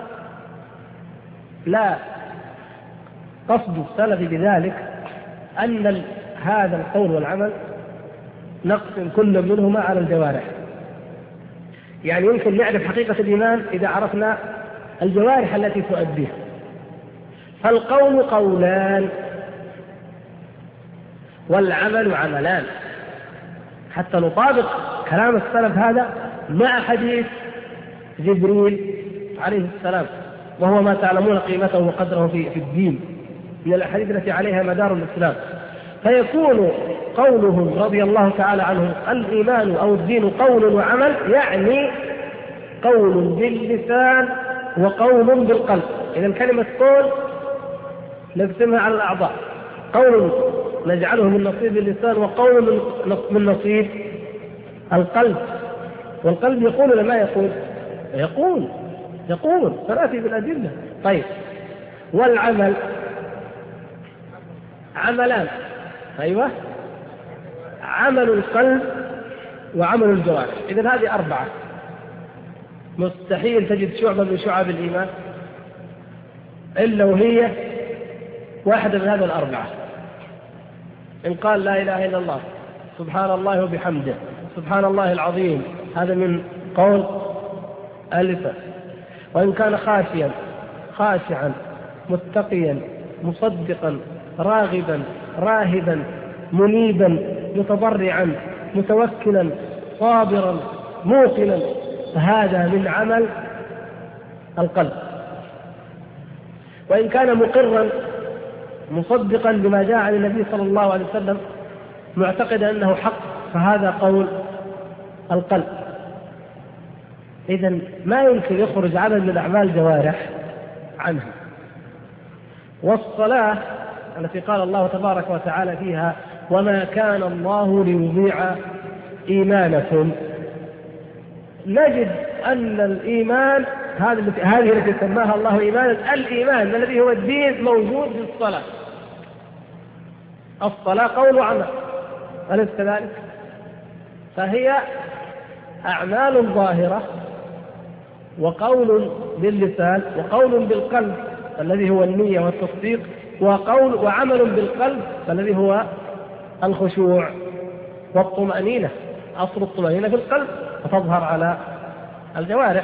لا، قصد السلف بذلك أن هذا القول والعمل نقسم كل منهما على الجوارح. يعني يمكن نعرف حقيقة الإيمان إذا عرفنا الجوارح التي تؤديه. فالقول قولان والعمل عملان، حتى نطابق كلام السلف هذا مع حديث جبريل عليه السلام، وهو ما تعلمون قيمته وقدره في الدين من الأحاديث التي عليها مدار الإسلام. فيكون قولهم رضي الله تعالى عنهم الإيمان أو الدين قول وعمل، يعني قول باللسان وقول بالقلب. إذا كلمة قول نقسمها على الأعضاء، قول نجعله من نصيب اللسان وقول من نصيب القلب. والقلب يقول ولا ما يقول؟ يقول سنأتي بالأدلة. طيب، والعمل عملان. أيوة، عمل القلب وعمل الجوارح. إذن هذه 4. مستحيل تجد شعبة من شعب الإيمان إلا وهي واحدة من هذه 4. إن قال لا إله إلا الله سبحان الله وبحمده سبحان الله العظيم، هذا من قول اللسان. وإن كان خاشعا متقيا مصدقا راغبا راهبا منيبا متضرعا متوكلا صابرا موقنا، فهذا من عمل القلب. وإن كان مقرا مصدقا بما جاء عن النبي صلى الله عليه وسلم معتقدا أنه حق، فهذا قول القلب. إذن ما يمكن يخرج عمل من أعمال جوارح عنها. والصلاة التي قال الله تبارك وتعالى فيها وما كان الله ليضيع إيمانكم. نجد أن الإيمان هذه التي سماها الله إيمانا، الإيمان الذي هو الدين موجود في الصلاة. الصلاة قول وعمل، أليس كذلك؟ فهي أعمال ظاهرة وقول باللسان وقول بالقلب الذي هو النية والتصديق، وعمل بالقلب الذي هو الخشوع والطمأنينة. أصل الطمأنينة في القلب وتظهر على الجوارح.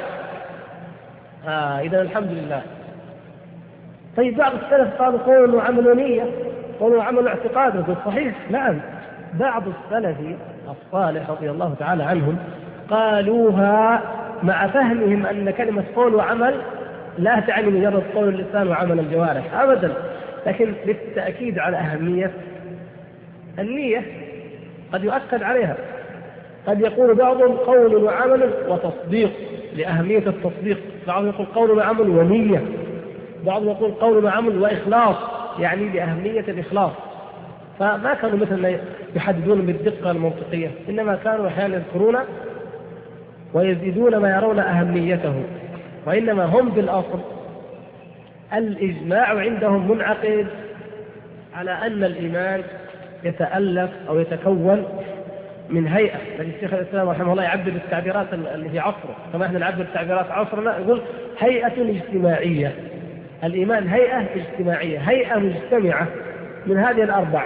إذا الحمد لله. طيب بعض السلف قالوا قول وعمل ونية، قول وعمل اعتقاد. صحيح، نعم، بعض السلف الصالح رضي الله تعالى عنهم قالوها مع فهمهم أن كلمة قول وعمل لا تعني مجرد قول اللسان وعمل الجوارح أبدا، لكن للتأكيد على أهمية النية قد يؤكد عليها. قد يقول بعضهم قول وعمل وتصديق لأهمية التصديق، بعضهم يقول قول وعمل ونية، بعضهم يقول قول وعمل وإخلاص يعني لأهمية الإخلاص. فما كانوا مثلا يحددون بالدقة المنطقية، إنما كانوا أحيانا يذكرون ويزيدون ما يرون أهميته، وإنما هم بالأصل الإجماع عندهم منعقد على أن الإيمان يتألف أو يتكون من هيئة. الشيخ الإسلام رحمه الله يعبر بالتعبيرات اللي في عصره كما احنا نعبر بالتعبيرات عصرنا، يقول هيئة اجتماعية. الإيمان هيئة اجتماعية، هيئة مجتمعة من هذه الأربع.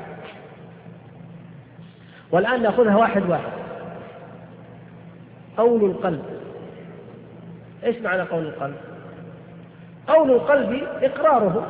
والآن نأخذها واحد واحد. قول القلب، إيش معنى قول القلب؟ قول القلب إقراره،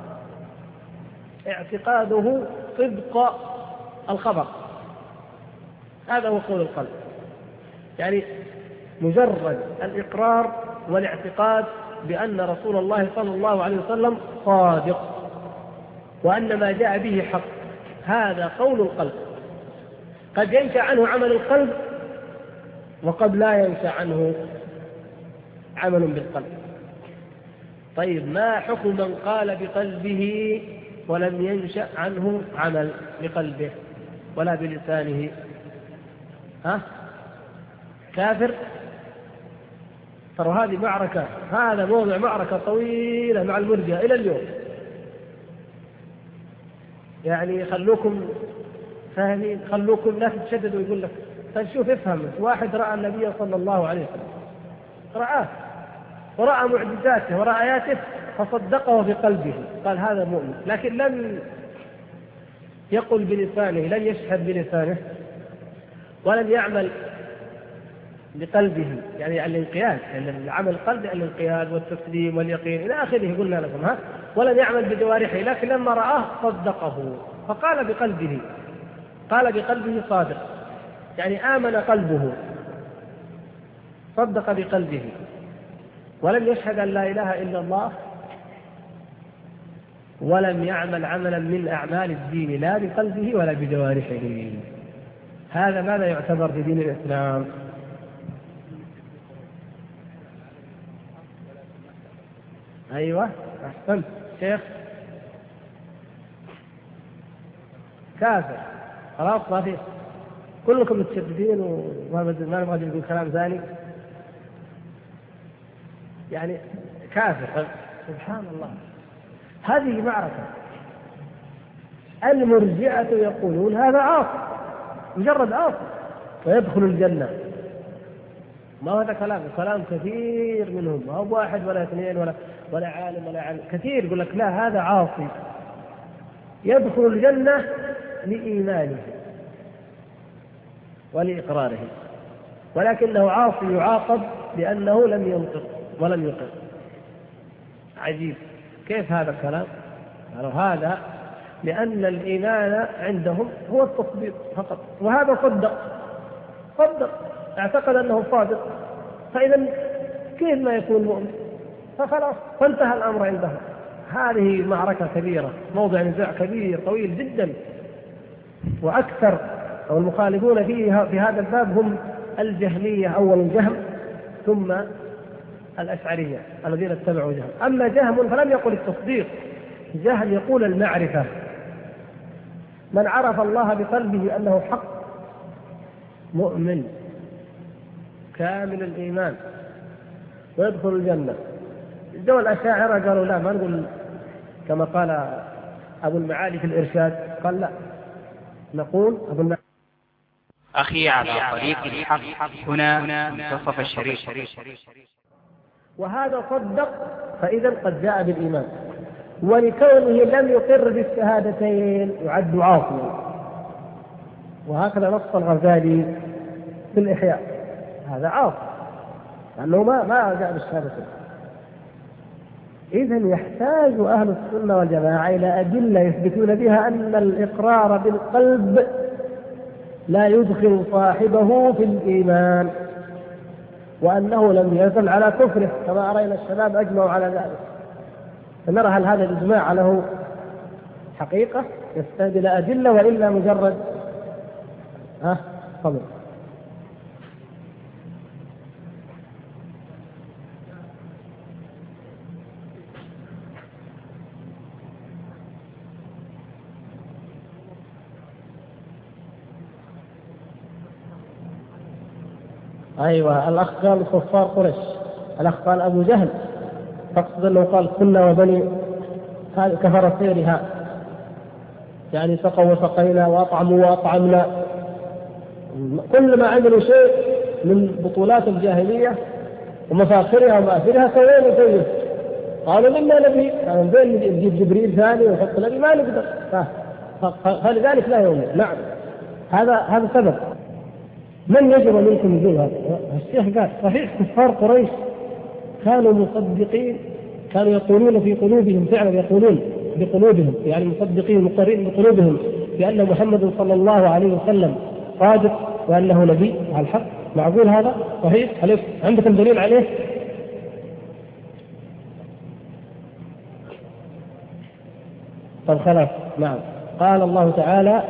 اعتقاده صدق الخبر، هذا هو قول القلب. يعني مجرد الإقرار والاعتقاد بأن رسول الله صلى الله عليه وسلم صادق وأن ما جاء به حق، هذا قول القلب. قد ينشأ عنه عمل القلب وقد لا ينشأ عنه عمل بالقلب. طيب ما حكم من قال بقلبه ولم ينشأ عنه عمل بقلبه ولا بلسانه؟ كافر؟ ترى هذه معركة، هذا موضوع معركة طويلة مع المرجئة إلى اليوم. يعني خلوكم فاهمين، خلوكم لا تتشددوا. يقول لك فنشوف افهم، واحد رأى النبي صلى الله عليه وسلم، رآه ورأى معجزاته ورأى آياته فصدقه بقلبه، قال هذا مؤمن، لكن لم يقل بلسانه، لم يشهد بلسانه ولم يعمل بقلبه، يعني الانقياد، يعني العمل القلبي الانقياد والتسليم واليقين إلى آخره قلنا لكم، ولم يعمل بجوارحه، لكن لما رآه صدقه فقال بقلبه، قال بقلبه صادق، يعني آمن قلبه صدق بقلبه ولم يشهد أن لا إله إلا الله ولم يعمل عملا من أعمال الدين لا بقلبه ولا بجوارحه. هذا ماذا يعتبر في دين الإسلام؟ أيوة أحسنت شيخ، كافر. خلاص ما في، كلكم متشددين وما نبغى نقول كلام ثاني. يعني كافر، سبحان الله. هذه معركة. المرجئة يقولون هذا عاصي، مجرد عاصي ويدخل الجنة. ما هذا كلام كثير منهم، ما هو واحد ولا اثنين ولا عالم ولا عالم، كثير يقول لك لا هذا عاصي يدخل الجنة لإيمانه ولإقراره، ولكنه عاصي يعاقب لأنه لم ينطق ولم يقر. عجيب، كيف هذا الكلام؟ هذا لأن الإيمان عندهم هو التصديق فقط، وهذا صدق اعتقد أنه صادق، فإذا كيف ما يكون مؤمن؟ فخلاص فانتهى الأمر عندهم. هذه معركة كبيرة، موضع نزاع كبير طويل جدا، وأكثر أو المخالفون فيه في هذا الباب هم الجهمية، أول الجهم ثم الأشعرية الذين اتبعوا جهم. أما جهم فلم يقل التصديق، جهم يقول المعرفة، من عرف الله بقلبه أنه حق مؤمن كامل الإيمان ويدخل الجنة. جو الأشاعرة قالوا لا، ما نقول كما قال أبو المعالي في الإرشاد، قال لا، نقول أبو المعالي أخي على طريق الحق هنا منتصف الشريط. وهذا صدق فإذا قد جاء بالإيمان، ولكونه لم يقر بالشهادتين يعد عاصيا. وهكذا نص الغزالي في الإحياء، هذا عاصي لأنه ما جاء بالشهادتين. إذن يحتاج أهل السنة والجماعة إلى أدلة يثبتون بها أن الإقرار بالقلب لا يدخل صاحبه في الإيمان، وأنه لم يزل على كفره كما أرينا الشباب أجمعوا على ذلك. فنرى هل هذا الإجماع له حقيقة يستند إلى أدلة وإلا مجرد صبر. أيوة، الأخ قال كفار قريش، الأخ قال أبو جهل، فاقصد أنه قال كنا وبني كفر سيرها، يعني سقوا وسقينا وأطعموا وأطعمنا، كل ما عملوا شيء من بطولات الجاهلية ومفاخرها ومآثرها سوينا سويه. قالوا لما نبي، قالوا بين نجيب جبريل ثاني وحط نبي ما نقدر، فلذلك لا يؤمن. نعم، هذا سبب. من يجب منكم يقول هذا؟ الشيخ قال صحيح كفار قريش كانوا مصدقين، كانوا يقولون في قلوبهم، فعلا يقولون بقلوبهم، يعني مصدقين مقرين بقلوبهم بأن محمد صلى الله عليه وسلم صادق وأنه نبي على الحق. معقول هذا؟ صحيح؟ هل عندكم دليل عليه؟ طب خلاص. نعم، قال الله تعالى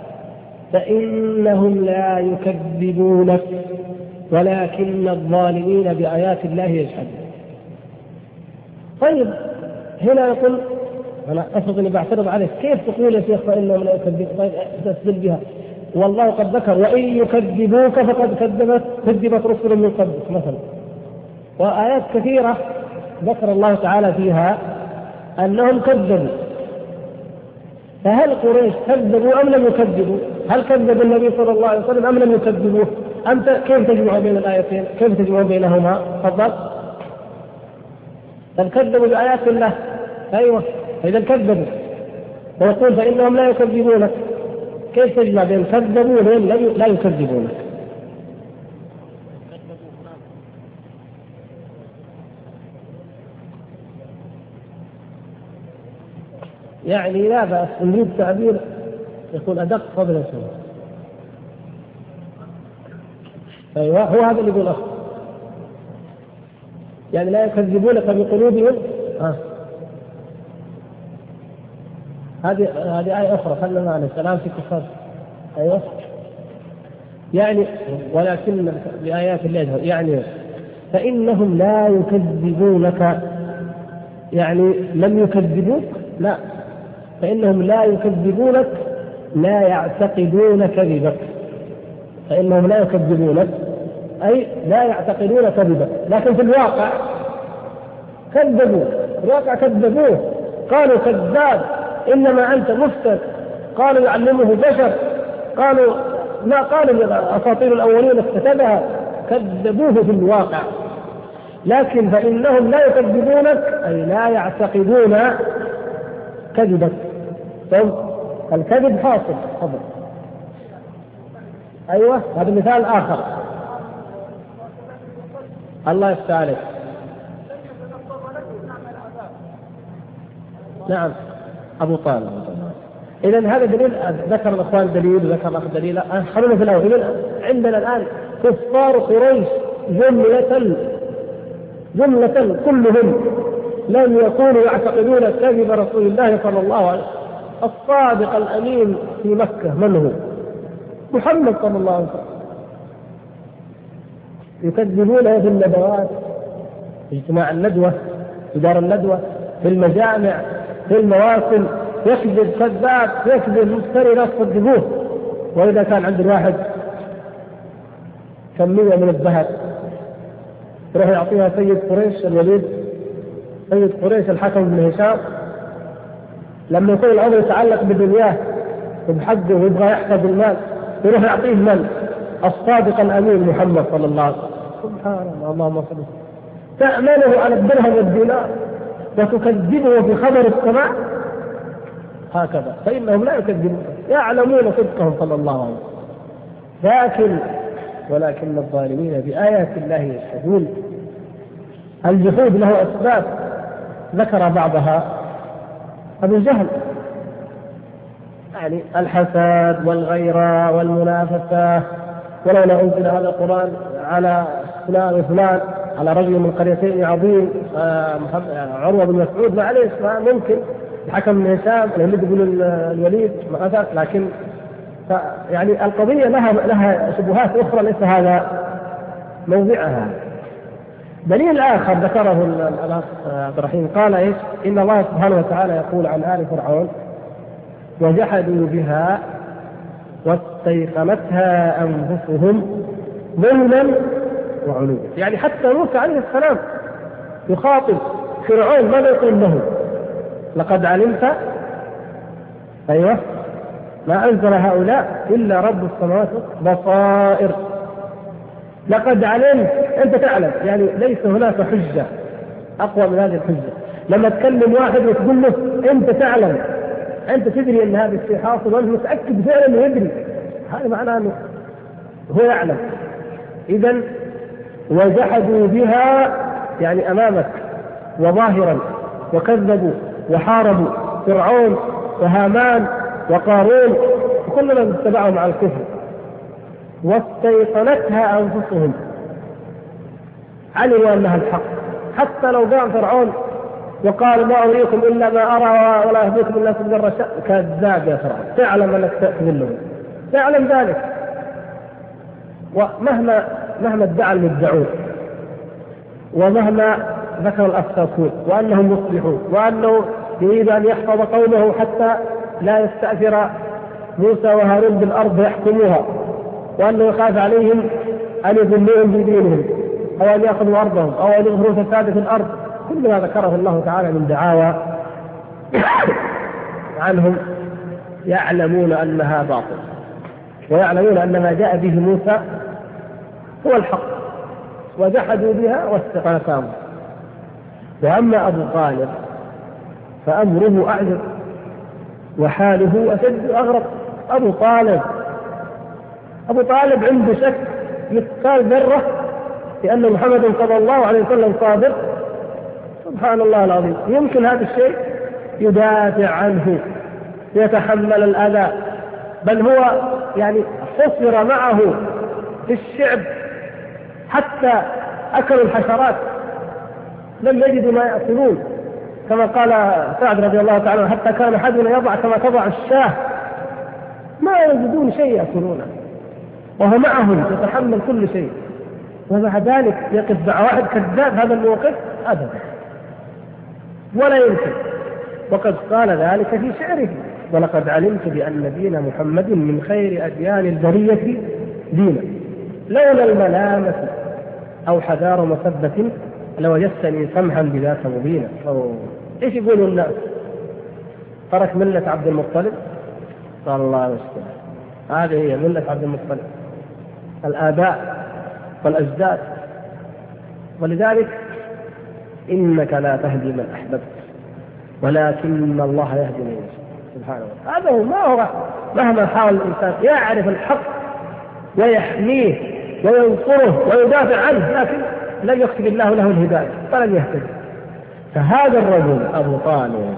فإنهم لا يكذبونك ولكن الظالمين بآيات الله يجحدون. طيب هنا يقول، أنا أفرض أني بعترض عليك، كيف تقول يا شيخ فإنهم لا يكذبون؟ طيب تسدل بها، والله قد ذكر وإن يكذبوك فقد كذبت رسل من قبلك مثلا، وآيات كثيرة ذكر الله تعالى فيها أنهم كذبوا. فهل قريش كذبوا أم لم يكذبوا؟ هل كذب النبي صلى الله عليه وسلم أم لم يكذبوه؟ أنت كيف تجمع بين الآيتين؟ كيف تجمع بينهما؟ تفضل. بل كذبوا بآيات الله. أيوة، إذا كذبوا ويقول فإنهم لا يكذبونك، كيف تجمع بين كذبوا وبين لا يكذبونك؟ يعني لا بأس نريد تعبير يكون أدق قبل شوي. أيوة، هو هذا اللي يقول أخر، يعني لا يكذبونك بقلوبهم. هذه آية أخرى، خلنا معنا السلام في كفار. أيوة، يعني ولكن بآيات الله، يعني فإنهم لا يكذبونك، يعني لم يكذبوك، لا، فإنهم لا يكذبونك، لا يعتقدون كذبك. فإنهم لا يكذبونك أي لا يعتقدون كذبك، لكن في الواقع كذبوا، الواقع كذبوه، قالوا كذاب، إنما أنت مفتر، قالوا يعلمه بشر، قالوا ما قالوا أساطير الأولين اكتتبها، كذبوه في الواقع. لكن فإنهم لا يكذبونك أي لا يعتقدون كذبك. الكذب حاصل. حضر. أيوة، هذا مثال آخر. الله يفتح عليك. نعم، أبو طالب. إذن هذا دليل، ذكر الأخوان دليل وذكر الأخ دليل. خلونا في الأول. إذن عندنا الآن كفار قريش جملة كلهم لم يكونوا يعتقدون كذب رسول الله صلى الله عليه وسلم الصادق الأمين في مكة. من هو؟ محمد صلى الله عليه وسلم. يكذبونه في الندوات، في اجتماع الندوة، في دار الندوة، في المجامع، في المواسم، يكذب كذاب يكذب مفتري لا تصدقوه. وإذا كان عند الواحد كمية من الذهب يروح يعطيها سيد قريش الوليد، سيد قريش الحكم بن هشام، لما يكون الأمر يتعلق بدنياه وبحقه ويبغى يحفظ المال يروح يعطيه من؟ الصادق الأمين محمد صلى الله عليه وسلم. سبحان الله، اللهم صل وسلم. تأمنه على الدرهم والدينار وتكذبه في خبر السماء هكذا، فإنهم لا يكذبون، يعلمون صدقهم صلى الله عليه وسلم. ولكن الظالمين بآيات الله يجحدون. الجحود له أسباب ذكر بعضها أبو جهل، يعني الحسد والغيرة والمنافسة، ولولا أنزل هذا القرآن على فلان وفلان، على رجل من قريتين عظيم عروة بن مسعود، معليش ما ممكن الحكم بن هشام اللي يقول الوليد مثلا، لكن يعني القضية لها شبهات أخرى ليس هذا موضعها. دليل آخر ذكره الأخ عبد الرحيم قال إيش؟ إن الله سبحانه وتعالى يقول عن آل فرعون وجحدوا بها واستيقنتها أنفسهم ظلما وعلوا. يعني حتى موسى عليه السلام يخاطب فرعون ماذا يقول له؟ لقد علمت أيوة ما أنزل هؤلاء إلا رب السماوات بصائر. لقد علمت، أنت تعلم، يعني ليس هناك حجة أقوى من هذه الحجة. لما تكلم واحد وتقول له أنت تعلم، أنت تدري أن هذا الشيء حاصل وأنت متأكد فعلا أنه يدري، هذا معناه أنه هو يعلم. إذن وجحدوا بها يعني أمامك وظاهرا، وكذبوا وحاربوا فرعون وهامان وقارون وكل من اتبعهم على الكفر. واستيقنتها أنفسهم، علموا أنها الحق، حتى لو قام فرعون وقال ما أريكم إلا ما أرى ولا أهديكم إلا سبيل الرشاد، كذاب يا فرعون، تعلم أنك تأذله، تعلم ذلك. ومهما ادعى المدعون ومهما ذكر الأفساقون وأنهم مصلحون وأنه يريد أن يحفظ قومه حتى لا يستأثر موسى وهارون بالأرض يحكموها، وأنه يخاف عليهم أن يذلوهم بدينهم أو أن يأخذوا أرضهم أو أن يظهروا فساد في الأرض، كل ما ذكره الله تعالى من دعاوى عنهم يعلمون أنها باطل، ويعلمون أن ما جاء به موسى هو الحق، وجحدوا بها واستيقنتها. وأما أبو طالب فأمره أعجب وحاله أشد أغرب. أبو طالب عنده شك مثقال ذرة لأن محمد صلى الله عليه وسلم صادق. سبحان الله العظيم، يمكن هذا الشيء يدافع عنه، يتحمل الأذى، بل هو يعني حصر معه في الشعب حتى أكلوا الحشرات، لم يجدوا ما يأكلون، كما قال سعد رضي الله تعالى حتى كان أحدنا يضع كما تضع الشاة، ما يجدون شيء يأكلونه، وهو معهم يتحمل كل شيء، ومع ذلك يقف مع واحد كذاب هذا الموقف أبدا ولا يمكن. وقد قال ذلك في شعره: ولقد علمت بأن دين محمد من خير أديان البرية دينا، لولا الملامة أو حذار مسبة لوجدتني سمحا بذاك مبينا. إيش يقولوا الناس؟ ترك ملة عبد المطلب؟ قال الله وسلم هذه هي ملة عبد المطلب، الآباء والأجداد. ولذلك إنك لا تهدي من أحببت ولكن الله يهدي من يشاء سبحانه وتعالى. هذا هو، ما هو مهما حاول الإنسان يعرف الحق ويحميه وينصره ويدافع عنه، لكن لن يكتب الله له الهداية فلن يهتدي. فهذا الرجل أبو طالب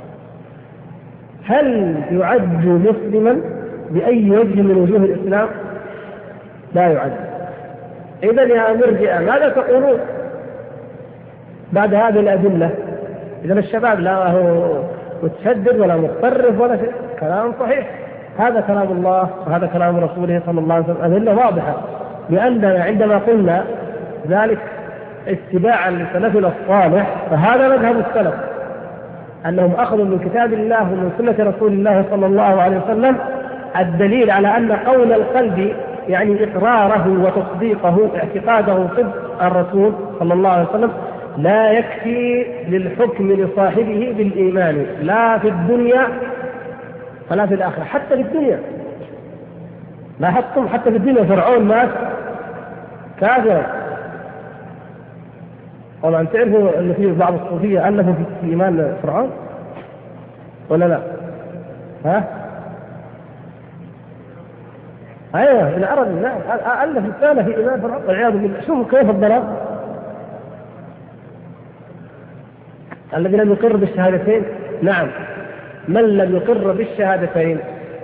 هل يعد مسلما بأي وجه من وجوه الإسلام؟ لا يعد. إذن يا مرجئة ماذا تقولون بعد هذه الأدلة؟ إذن الشباب لا هو متشدد ولا متطرف ولا شيء، كلام صحيح، هذا كلام الله وهذا كلام رسوله صلى الله عليه وسلم، أدلة واضحة. لأننا عندما قلنا ذلك اتباعا لسلفنا الصالح فهذا مذهب السلف، أنهم أخذوا من كتاب الله ومن سنة رسول الله صلى الله عليه وسلم الدليل على أن قول القلب يعني إقراره وتصديقه اعتقاده صدق الرسول صلى الله عليه وسلم لا يكفي للحكم لصاحبه بالإيمان لا في الدنيا ولا في الآخرة. حتى في الدنيا لاحظتم حتى في الدنيا فرعون مات كافر. طبعا تعرفوا أن في بعض الصوفية ألفوا في إيمان فرعون ولا لا؟ ها؟ أيوة العربي نعم ألف رسالة في إيمان فرعون والعياذ بالله. شوفوا كيف الضلال. الذي لم يقر بالشهادتين نعم من لم يقر بالشهادتين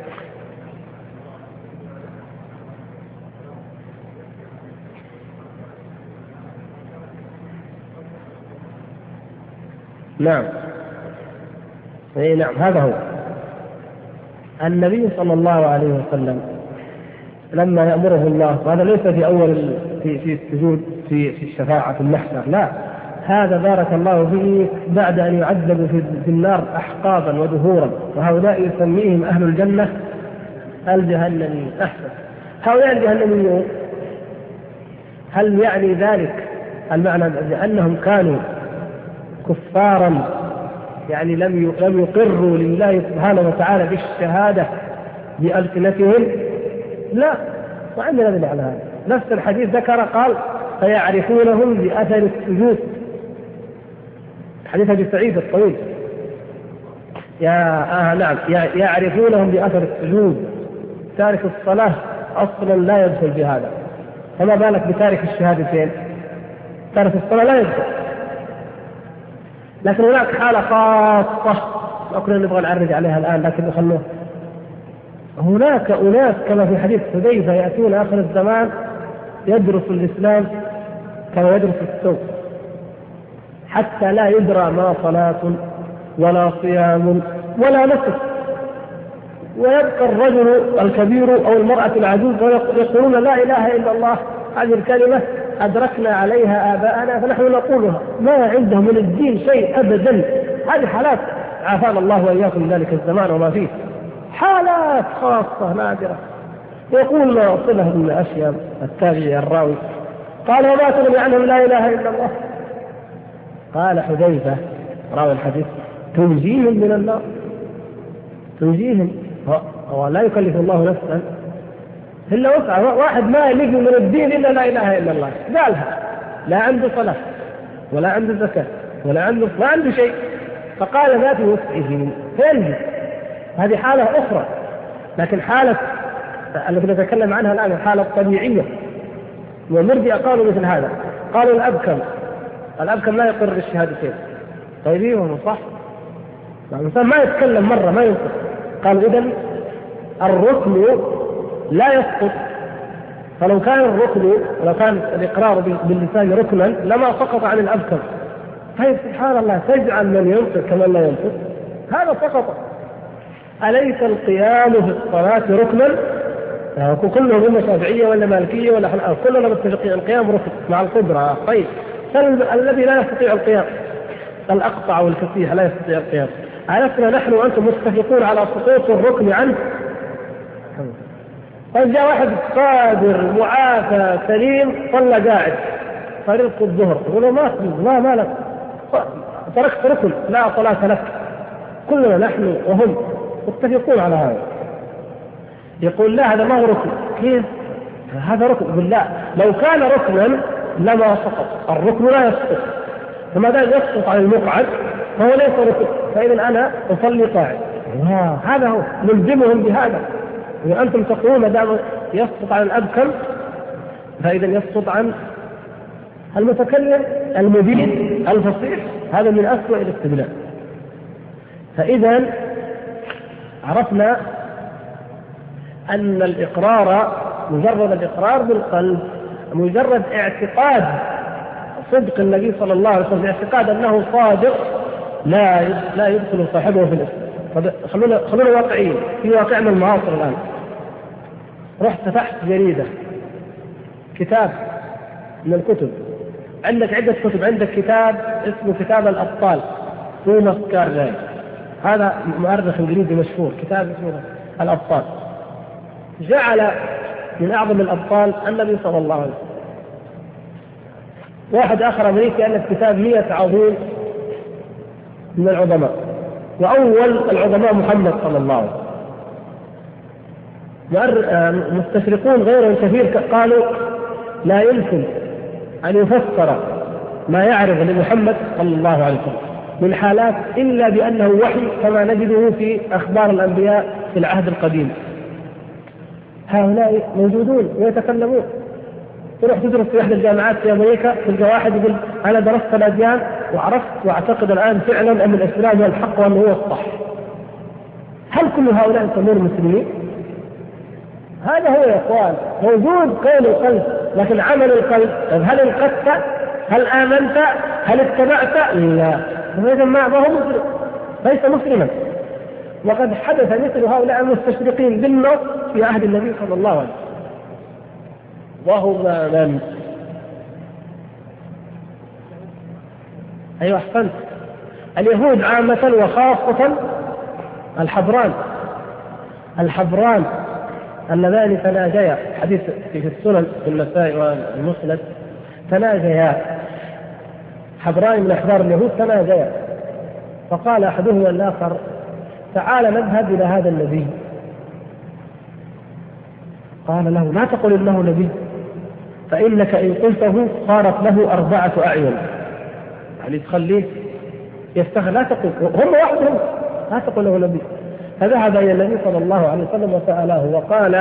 نعم اي نعم هذا هو النبي صلى الله عليه وسلم لما يأمره الله، وهذا ليس في أول في السجود في الشفاعة في المحشر، لا هذا بارك الله فيه بعد أن يعذبوا في النار أحقابا ودهورا، وهؤلاء يسميهم أهل الجنة الجهنميين. أحسن هؤلاء الجهنميون هل يعني ذلك المعنى لأنهم كانوا كفارا يعني لم يقروا لله سبحانه وتعالى بالشهادة بألسنتهم؟ لا، وعندنا دليل على هذا. نفس الحديث ذكر قال فيعرفونهم بأثر السجود، حديث أبي سعيد الطويل نعم يعرفونهم بأثر السجود. تارك الصلاة أصلا لا يدخل بهذا، فما بالك بتارك الشهادتين؟ تارك الصلاة لا يدخل. لكن هناك حالة خاصة أكون نبغى نعرج عليها الآن لكن نخلوها. هناك أناس كما في حديث حذيفة يأتون آخر الزمان يدرس الإسلام كما يدرس السوق، حتى لا يدرى ما صلاة ولا صيام ولا نسك، ويبقى الرجل الكبير أو المرأة العجوز ويقولون لا إله إلا الله، هذه الكلمة أدركنا عليها آباءنا فنحن نقولها، ما عندهم من الدين شيء أبدا. هذه حالات عافانا الله وإياكم ذلك الزمان وما فيه، حالات خاصة نادرة. يقول صلة بن أشيم التابعي الراوي قال وما تغني عنهم لا إله إلا الله؟ قال حذيفة راوي الحديث تنجيهم من النار، تنجيهم، ولا يكلف الله نفسا إلا وسعها. واحد ما يلقي من الدين إلا لا إله إلا الله قالها، لا عنده صلاة ولا عنده زكاة ولا عنده شيء، فقال ذات وسعه فينجي. هذه حالة أخرى. لكن حالة التي نتكلم عنها الآن الحالة الطبيعية، والمرجئة قالوا مثل هذا، قالوا الأبكم لا يقر بالشهادتين. طيب ايوه صح، الإنسان ما يتكلم مرة ما ينطق. قال إذن الركن لا يسقط، فلو كان الركن ولو كان الإقرار باللسان ركنا لما سقط عن الأبكم. طيب سبحان الله تجعل من ينطق كمن لا ينطق، هذا سقط. أليس القيام في الصلاة ركنا؟ كلهم هم شافعية ولا مالكية ولا كلنا متفقين القيام ركن مع القدرة. طيب الذي لا يستطيع القيام الأقطع والكسيح لا يستطيع القيام، ألسنا نحن وأنتم متفقون على سقوط الركن عنه؟ طيب جاء واحد قادر معافى سليم صلى قاعد فريضة الظهر، يقولوا ما لك تركت ركن لا صلاة لك. كلنا نحن وهم متفقون على هذا. يقول لا هذا ما هو ركن. كيف هذا ركن؟ يقول لا لو كان ركنا لما سقط، الركن لا يسقط، فما دام يسقط عن المقعد فهو ليس ركن، فإذا أنا أصلي قاعد. هذا هو نلزمهم بهذا. وأنتم تقولون ما دام يسقط عن الأبكم فإذا يسقط عن المتكلم المبين الفصيح. هذا من أسوأ الاستدلال. فإذا عرفنا أن الإقرار مجرد الإقرار بالقلب، مجرد اعتقاد صدق النبي صلى الله عليه وسلم، اعتقاد أنه صادق لا يدخل صاحبه في الإسلام. خلونا واقعيين في واقعنا المعاصر الآن. رحت فتحت جريدة كتاب من الكتب، عندك عدة كتب، عندك كتاب اسمه كتاب الأبطال توماس كارلاي، هذا مؤرخ انجليزي مشهور، كتاب اسمه الابطال. جعل من اعظم الابطال النبي صلى الله عليه وسلم. واحد اخر امريكي الف كتاب 100 عظيم من العظماء، واول العظماء محمد صلى الله عليه وسلم. مستشرقون غيرهم كثير قالوا لا يمكن ان يفسر ما يعرض لمحمد صلى الله عليه وسلم من حالات إلا بأنه وحي كما نجده في أخبار الأنبياء في العهد القديم. هؤلاء موجودون ويتكلمون. تروح تدرس في إحدى الجامعات في أمريكا تلقى واحد يقول أنا درست الأديان وعرفت وأعتقد الآن فعلا أن الإسلام هو الحق وأنه هو الصح. هل كل هؤلاء يسمون مسلمين؟ هذا هو يا إخوان، موجود قول القلب، لكن عمل القلب هل انقذت؟ هل آمنت؟ هل اتبعت؟ لا، إذا ما هو مسلم، ليس مسلما. وقد حدث مثل هؤلاء المستشرقين بالنص في عهد النبي صلى الله عليه وسلم، وهم من؟ أيوة أحسنت، اليهود عامة وخاصة الحبران اللذان تناجيا، حديث في السنن في النسائي والمسند، تناجيا حبران من أحبار اليهود تناجيا، فقال أحدهما الآخر تعال نذهب إلى هذا النبي. قال له لا تقل إنه نبي، فإنك إن قلته صارت له 4 أعين، يعني تخليه يستغل، لا تقل هم وحدهم، لا تقل له نبي. فذهب إلى النبي صلى الله عليه وسلم وسأله وقال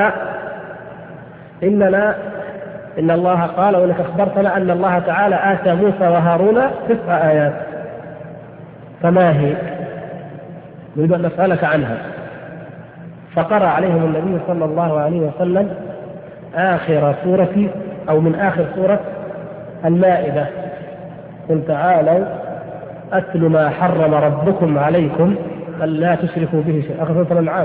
إن الله قال وإنك أخبرتنا أن الله تعالى آتى موسى وهارون 9 آيات، فما هي؟ نريد أن نسألك عنها. فقرأ عليهم النبي صلى الله عليه وسلم آخر سورة أو من آخر سورة المائدة، قل تعالوا أتل ما حرم ربكم عليكم ألا تشركوا به شيئا. آخر سورة الأنعام،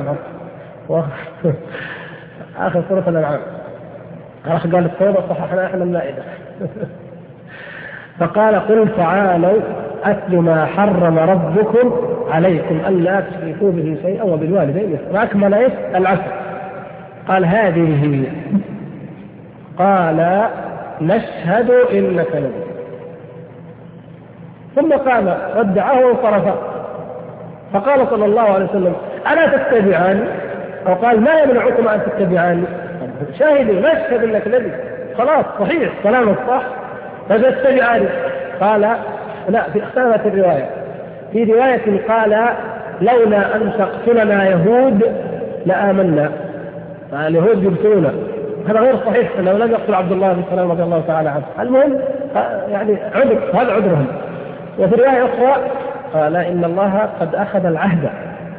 آخر سورة الأنعام. قال التوبة صححنا احنا المائدة. فقال قل تعالوا أتل ما حرم ربكم عليكم ألا تشركوا به شيئا وبالوالدين وأكمل إيش العشر. قال هذه هي. قال نشهد إنك نبي. ثم قام ودعه وانصرف. فقال صلى الله عليه وسلم ألا تتبعاني؟ أو قال ما يمنعكم أن تتبعاني؟ شاهدوا نشهد إنك نبي، خلاص صحيح كلامك صح، فتتبعاني. قال لا، في اختلفت الرواية، في رواية قال لولا أن تقتلنا يهود لآمنا، اليهود يقتلون، هذا غير صحيح، أنه لم يقتل عبد الله بن سلام رضي الله تعالى عنه. المهم يعني عذر، هذا عذرهم. وفي رواية أخرى قال إن الله قد أخذ العهد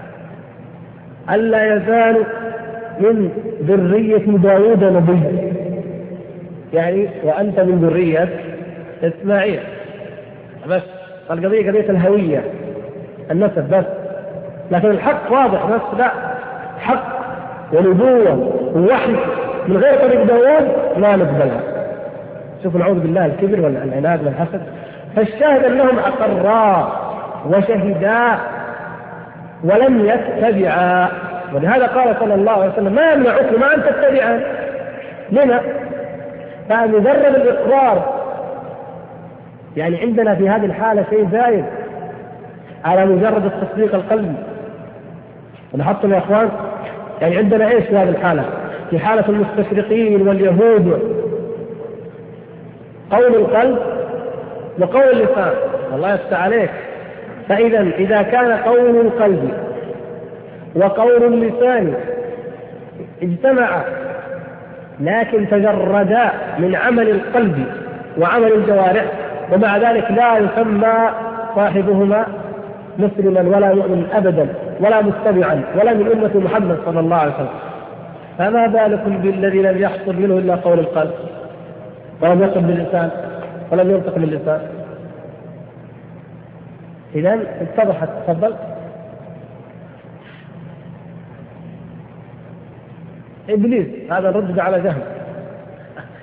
ألا يزال من ذرية داود نبي، يعني وأنت من ذرية إسماعيل. بس القضية قضية الهوية النسب بس، لكن الحق واضح، بس لا، حق ونبوة ووحي من غير طريق داود لا نقبلها. شوفوا نعوذ بالله الكبر والعناد والحسد. فالشاهد أنهم أقرا وشهدا ولم يتبعا، ولهذا قال صلى الله عليه وسلم ما يمنعكم أن تتبعان. لما؟ فمجرد الإقرار، يعني عندنا في هذه الحالة شيء زايد على مجرد التصديق القلبي. لاحظتم يا أخوان؟ يعني عندنا إيش في هذه الحالة؟ في حالة المستشرقين واليهود قول القلب وقول اللسان. الله يفتح عليك. إذا كان قول القلب وقول اللسان اجتمعا لكن تجردا من عمل القلب وعمل الجوارح، ومع ذلك لا يسمى صاحبهما مسلما ولا مؤمن أبدا ولا متبعا ولا من أمة محمد صلى الله عليه وسلم، فما بالكم بالذي لم يحصل منه إلا قول القلب ولم يقل باللسان ولم ينطق باللسان. إذن اتضحت. تفضل. إبليس هذا الرد على جهل.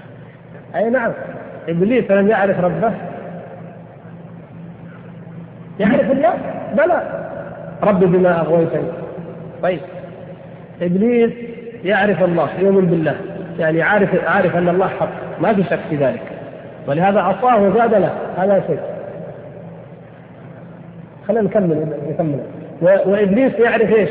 أي نعم، إبليس لم يعرف ربه يعرف الله؟ بلى، رب بما أغويتني. طيب إبليس يعرف الله، يؤمن بالله، يعني عارف أن الله حق، ما في شك في ذلك، ولهذا عصاه وزاد له، هذا شيء. خلينا نكمل. وإبليس يعرف إيش؟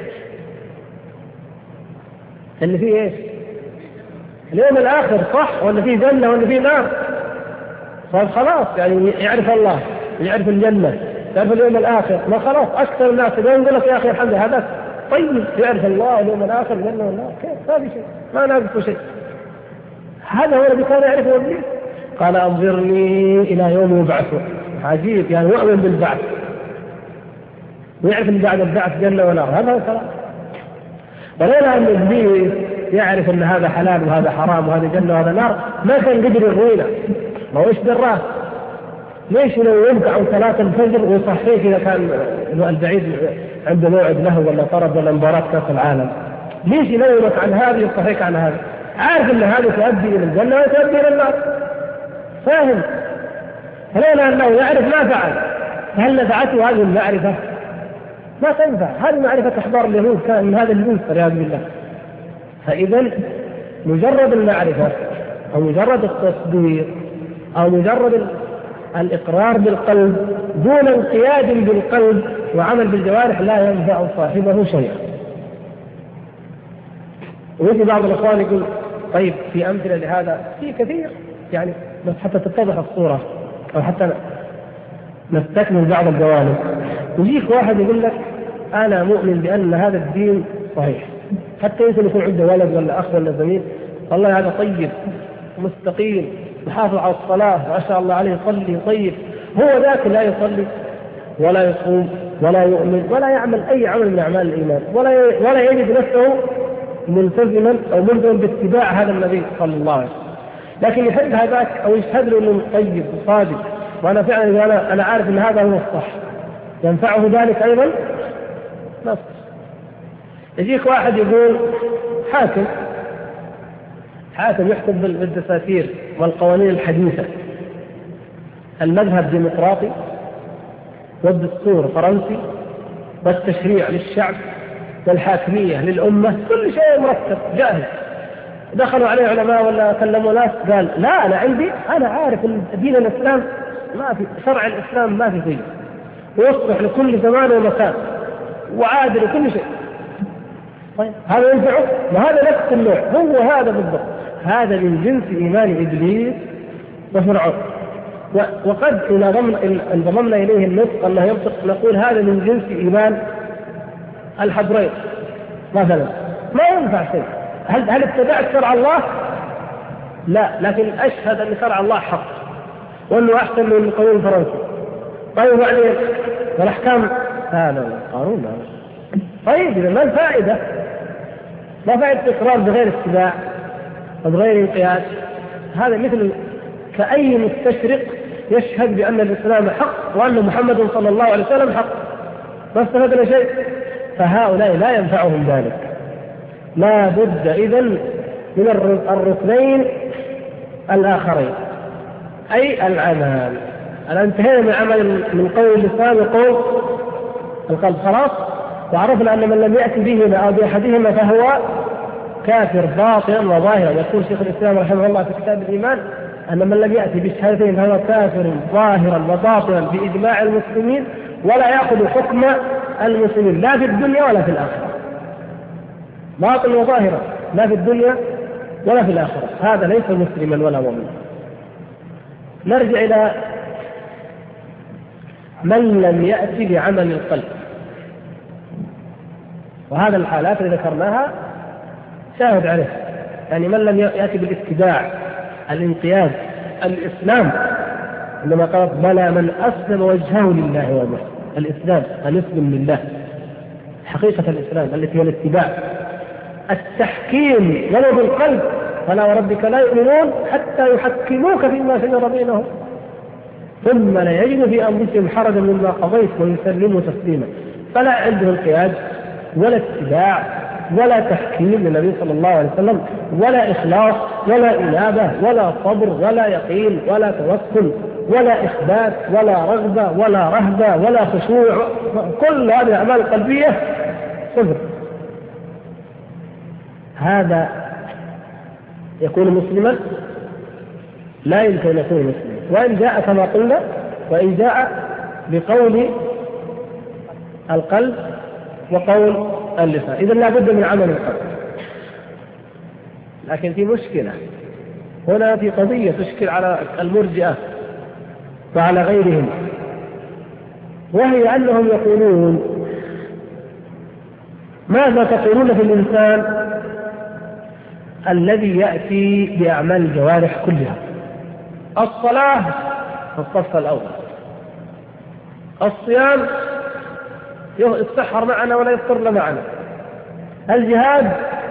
اللي فيه إيش؟ اليوم الآخر، صح؟ ولا فيه جنة ولا فيه نار؟ فخلاص يعني يعرف الله، يعرف الجنة، يعرف اليوم الآخر، ما خلاص أكثر الناس يقول لك يا أخي الحمد لله هذا طيب، يعرف الله اليوم الآخر الجنة والنار، كيف؟ ما في شيء، ما ناقصه شيء. هذا هو الذي كان يعرفه إبليس. قال أنظرني إلى يوم يبعثون. عجيب، يعني يؤمن بالبعث ويعرف أن بعد البعث جنة ونار، هذا هو الكلام. ولولا أن إبليس يعرف أن هذا حلال وهذا حرام وهذا جنة وهذا نار ما كان قدر يغوينا. ما هو إيش دراه؟ ليش لو يبقى عن صلاة الفجر ويصحيك إذا كان البعيد عنده موعد له ولا طرد ولا مباراة كأس العالم؟ ليش ينومك عن هذه ويصحيك عن هذا؟ عارف أن هذه تؤدي إلى الجنة وتؤدي إلى النار، فاهم؟ فلولا أنه يعرف ما فعل. هل نفعته هذه المعرفة؟ ما تنفع. هذه معرفة أحبار اليهود، كان من هذا الجنس والعياذ بالله. فإذا مجرد المعرفة أو مجرد التصديق أو مجرد الإقرار بالقلب دون انقياد بالقلب وعمل بالجوارح لا ينفع صاحبه شيئا. ويجي بعض الأخوان يقول طيب في أمثلة لهذا؟ في كثير يعني، بس حتى تتضح الصورة أو حتى نستكمل بعض الجوانب. يجيك واحد يقول لك أنا مؤمن بأن هذا الدين صحيح، حتى يمكن يكون عنده ولد ولا أخ ولا زميل، والله هذا طيب مستقيم يحافظ على الصلاة ما شاء الله عليه، يصلي طيب. هو ذاك لا يصلي ولا يصوم ولا يؤمن ولا يعمل أي عمل من أعمال الإيمان، ولا يجد نفسه ملتزما أو ملزما باتباع هذا النبي صلى الله عليه وسلم، لكن يحب هذاك أو يشهد له أنه طيب وصادق، وأنا فعلا أنا عارف أن هذا هو الصح، ينفعه ذلك أيضا؟ نص. يجيك واحد يقول حاكم يحكم بالدساتير والقوانين الحديثة، المذهب ديمقراطي والدستور فرنسي والتشريع للشعب والحاكمية للأمة، كل شيء مرتب جاهز. دخلوا عليه علماء ولا كلموا ناس قال لا أنا عارف دين الإسلام ما في، شرع الإسلام ما في شيء، ويصلح لكل زمان ومكان وعادل وكل شيء. طيب هذا ينفعه؟ وهذا نفس النوع، هو هذا بالضبط، هذا من جنس إيمان إبليس وفرعون. وقد إذا انضممنا إليه النطق أنه ينطق نقول هذا من جنس إيمان الحبرين مثلا، ما ينفع شيء. هل اتبعت شرع الله؟ لا، لكن أشهد أن شرع الله حق وأنه أحسن من القانون الفرنسي. طيب وبعدين والأحكام هذا القانون هذا. طيب إذا ما الفائدة؟ ما فائدة إقرار بغير اتباع وبغير انقياد؟ هذا مثل كأي مستشرق يشهد بأن الإسلام حق وأن محمد صلى الله عليه وسلم حق، ما استفدنا شيء. فهؤلاء لا ينفعهم ذلك. لا بد إذن من الركنين الآخرين، أي العمل. أنا انتهينا من عمل من قول اللسان وقول القلب، خلاص، وعرفنا أن من لم يأتي بهما أو بأحدهما فهو كافر باطنا وظاهرا. يقول شيخ الإسلام رحمه الله في كتاب الإيمان أن من لم يأتي بالشهادتين فهو كافر ظاهرا وباطنا بإجماع المسلمين، ولا يأخذ حكم المسلمين لا في الدنيا ولا في الآخرة، باطنا وظاهرا لا في الدنيا ولا في الآخرة. هذا ليس مسلما ولا مؤمنا. نرجع إلى من لم يأتي بعمل القلب، وهذا الحالات اللي ذكرناها شاهد عليه. يعني من لم يأتي بالاتباع، الانقياد، الإسلام، عندما قال بلى من أسلم وجهه لله وجهه، الإسلام أن يسلم لله، حقيقة الإسلام التي هي الاتباع. التحكيم ولو بالقلب، فلا وربك لا يؤمنون حتى يحكموك فيما شجر بينهم ثم لا يجد في أنفسهم حرجا مما قضيت ويسلموا تسليما. فلا عنده انقياد ولا اتباع ولا تحكيم للنبي صلى الله عليه وسلم، ولا إخلاص ولا إنابة ولا صبر ولا يقين ولا توكل ولا إخبات ولا رغبة ولا رهبة ولا خشوع، كل هذه الأعمال القلبية صفر. هذا يكون مسلما؟ لا يمكن أن يكون مسلما، وإن جاء كما قلنا، وإن جاء بقول القلب وقول اللسان، إذن لا بد من عمل القلب. لكن في مشكلة هنا، في قضية تشكل على المرجئة وعلى غيرهم، وهي أنهم يقولون: ماذا تقولون في الإنسان الذي يأتي بأعمال الجوارح كلها؟ الصلاة في الصف الأول، الصيام يتسحر معنا ولا يفطر معنا، الجهاد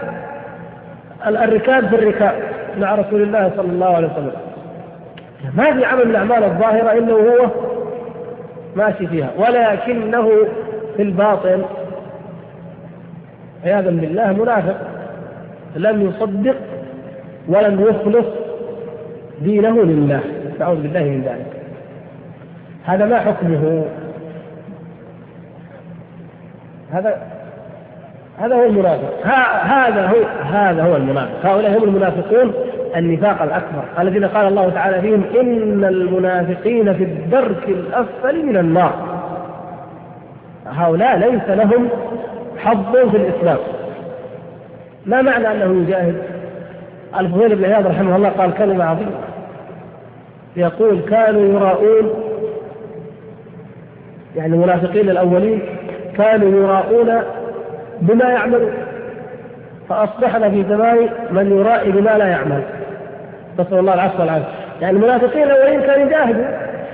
الركاب في الركاب مع رسول الله صلى الله عليه وسلم. ما في عمل من الأعمال الظاهرة إنه هو ماشي فيها، ولكنه في الباطن عياذا بالله منافق، لم يصدق ولم يخلص دينه لله، نعوذ بالله من ذلك. هذا ما حكمه؟ هذا هو المنافق، هذا هو المنافق. هؤلاء هم المنافقون النفاق الأكبر الذين قال الله تعالى فيهم: إن المنافقين في الدرك الأسفل من النار. هؤلاء ليس لهم حظ في الإسلام. ما معنى أنه يجاهد؟ الفضيل بن عياض رحمه الله قال كلمة عظيمة، يقول: كانوا يراؤون، يعني المنافقين الأولين كانوا يراؤون بما يعملون، فأصبحنا في زمان من يرائي بما لا يعمل، نسأل الله العفو والعافية. يعني المنافقين الأولين كانوا يجاهدوا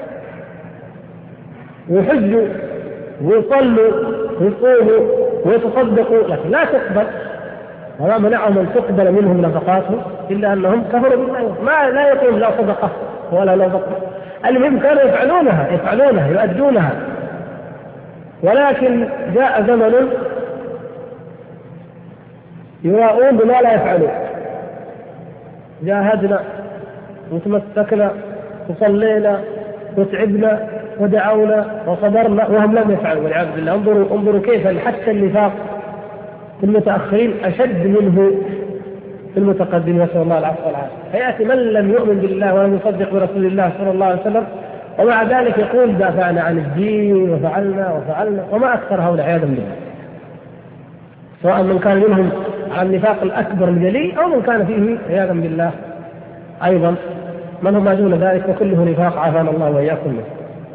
ويحجوا ويصلوا ويصوموا ويتصدقوا، لكن لا تقبل، وما منعهم أن تقبل منهم نفقاتهم إلا أنهم كفروا بالله، ما لا يقوم لا صدقة ولا نفقة. المهم كانوا يفعلونها يؤدونها، ولكن جاء زمن يراؤون بما لا يفعلون. جاهدنا وتمسكنا وصلينا وتعبنا ودعونا وصبرنا وهم لم يفعلوا، والعياذ بالله. انظروا كيف حتى النفاق في المتأخرين أشد منه في المتقدمين، نسأل الله العفو والعافية. فيأتي من لم يؤمن بالله ولم يصدق برسول الله صلى الله عليه وسلم، ومع ذلك يقول: دافعنا عن الدين وفعلنا. وما أكثر هؤلاء عياذا بالله، سواء من كان منهم على النفاق الأكبر الجلي أو من كان فيه عياذا بالله أيضا من هم ما دون ذلك، وكله نفاق عافانا الله وإياكم منه.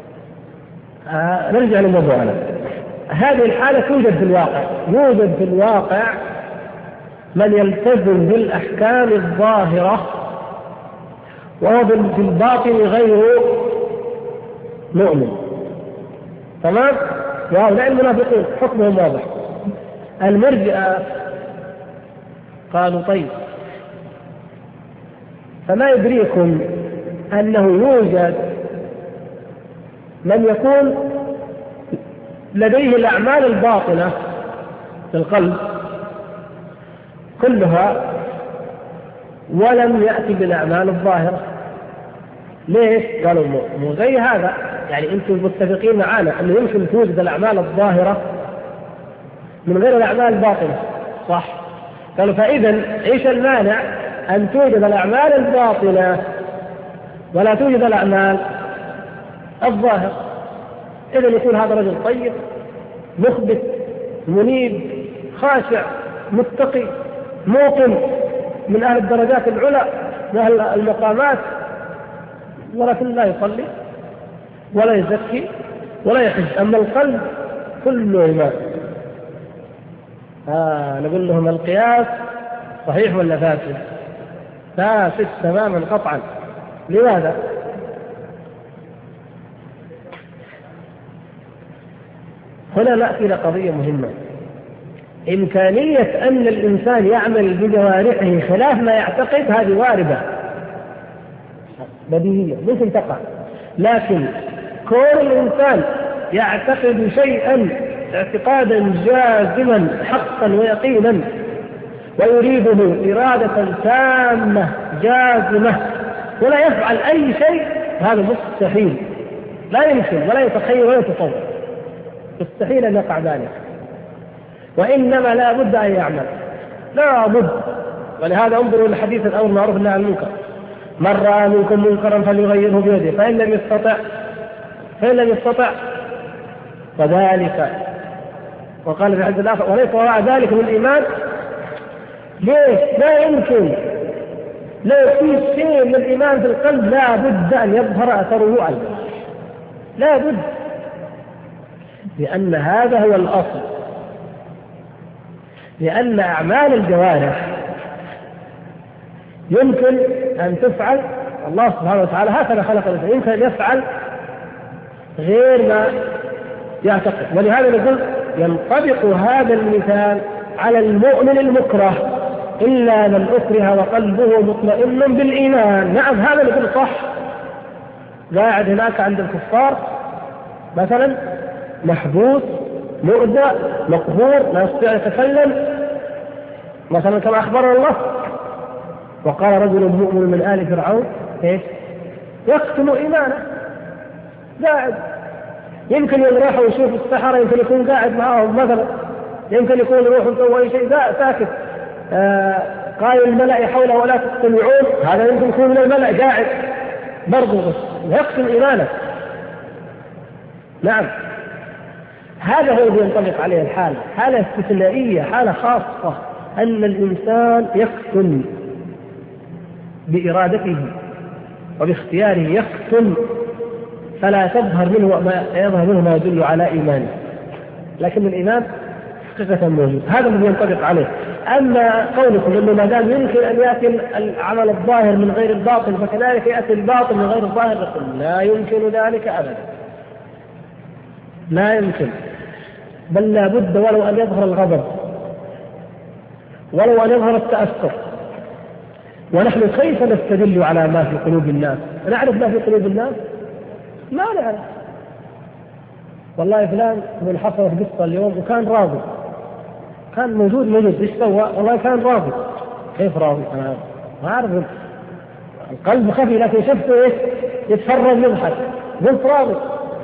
نرجع لموضوعنا. هذه الحالة توجد في الواقع من يلتزم بالأحكام الظاهرة وهو في الباطن غير مؤمن، تمام؟ وهؤلاء المنافقين حكمهم واضح. المرجئة قالوا: طيب، فما يدريكم أنه يوجد من يكون لديه الأعمال الباطنة في القلب كلها ولم يأتي بالأعمال الظاهرة؟ ليش؟ قالوا: مو زي هذا، يعني أنتم متفقين معنا أنه يمكن توجد الأعمال الظاهرة من غير الأعمال الباطنة، صح؟ قالوا: فإذا إيش المانع أن توجد الأعمال الباطنة ولا توجد الأعمال الظاهرة؟ إذا يكون هذا رجل طيب مخبت منيب خاشع متقي موقن من أهل الدرجات العلى من أهل المقامات، ولكن لا يصلي ولا يزكي ولا يحج، أما القلب كله إيمان. نقول لهم: القياس صحيح ولا فاسد؟ فاسد تماما قطعا. لماذا؟ هنا نأتي إلى قضية مهمة. إمكانية أن الإنسان يعمل بجوارحه خلاف ما يعتقد هذه واردة بديهية ممكن تقع، لكن كون الإنسان يعتقد شيئا اعتقادا جازما حقا ويقينا ويريده إرادة تامة جازمة ولا يفعل أي شيء، هذا مستحيل، لا يمكن ولا يتخيل ولا يتصور، مستحيل أن يقع ذلك، وإنما لا بد أن يعمل، لا بد. ولهذا انظروا لحديث الأمر معروف والنهي عن المنكر: من رأى منكم منكرا فليغيره بيده فإن لم يستطع فذلك، وقال في الحديث الآخر: وليس وراء ذلك من الإيمان. ليش؟ لا يمكن، لا في شيء من الإيمان في القلب لا بد أن يظهر أثره على الجوارح، لا بد، لأن هذا هو الأصل. لأن أعمال الجوارح يمكن أن تفعل، الله سبحانه وتعالى هكذا خلق الإنسان، يمكن أن يفعل غير ما يعتقد. ولهذا نقول ينطبق هذا المثال على المؤمن المكره: إلا من أكره وقلبه مطمئن بالإيمان. نعم، هذا نقول صح. قاعد هناك عند الكفار مثلا، محبوس، مؤذى، مقهور، لا يستطيع أن يتكلم مثلا كما أخبرنا الله. وقال رجل مؤمن من آل فرعون: إيش؟ يكتم إيمانه. قاعد، يمكن يروح ويشوف السحرة، يمكن يكون قاعد معهم مثلا، يمكن يكون يروح ويسوي شيء ساكت، قائل الملأ حوله ولا تستمعون، هذا يمكن يكون من الملأ قاعد برضه، بس يكتم إيمانه. نعم، هذا هو الذي ينطبق عليه الحال، حالة استثنائية، حالة خاصة، أن الإنسان يكتم بإرادته وباختياره، يكتم فلا تظهر منه ما يدل على إيمانه، لكن الإيمان حقيقة موجود. هذا الذي ينطبق عليه. أما قولكم أنه ما دام يمكن أن يأتي العمل الظاهر من غير الباطن فكذلك يأتي الباطن من غير الظاهر، نقول لا يمكن ذلك أبدا، لا يمكن، بل لا بد ولو أن يظهر الغضب، ولو أن يظهر التأثر. ونحن كيف نستدل على ما في قلوب الناس؟ نعرف ما في قلوب الناس؟ ما نعرف. والله فلان من حصل في قصة اليوم وكان راضي، كان موجود، ايش سوى؟ والله كان راضي. كيف راضي؟ أنا ما أعرف، القلب خفي، لكن شفته ايش؟ يتفرج يضحك، قلت راضي،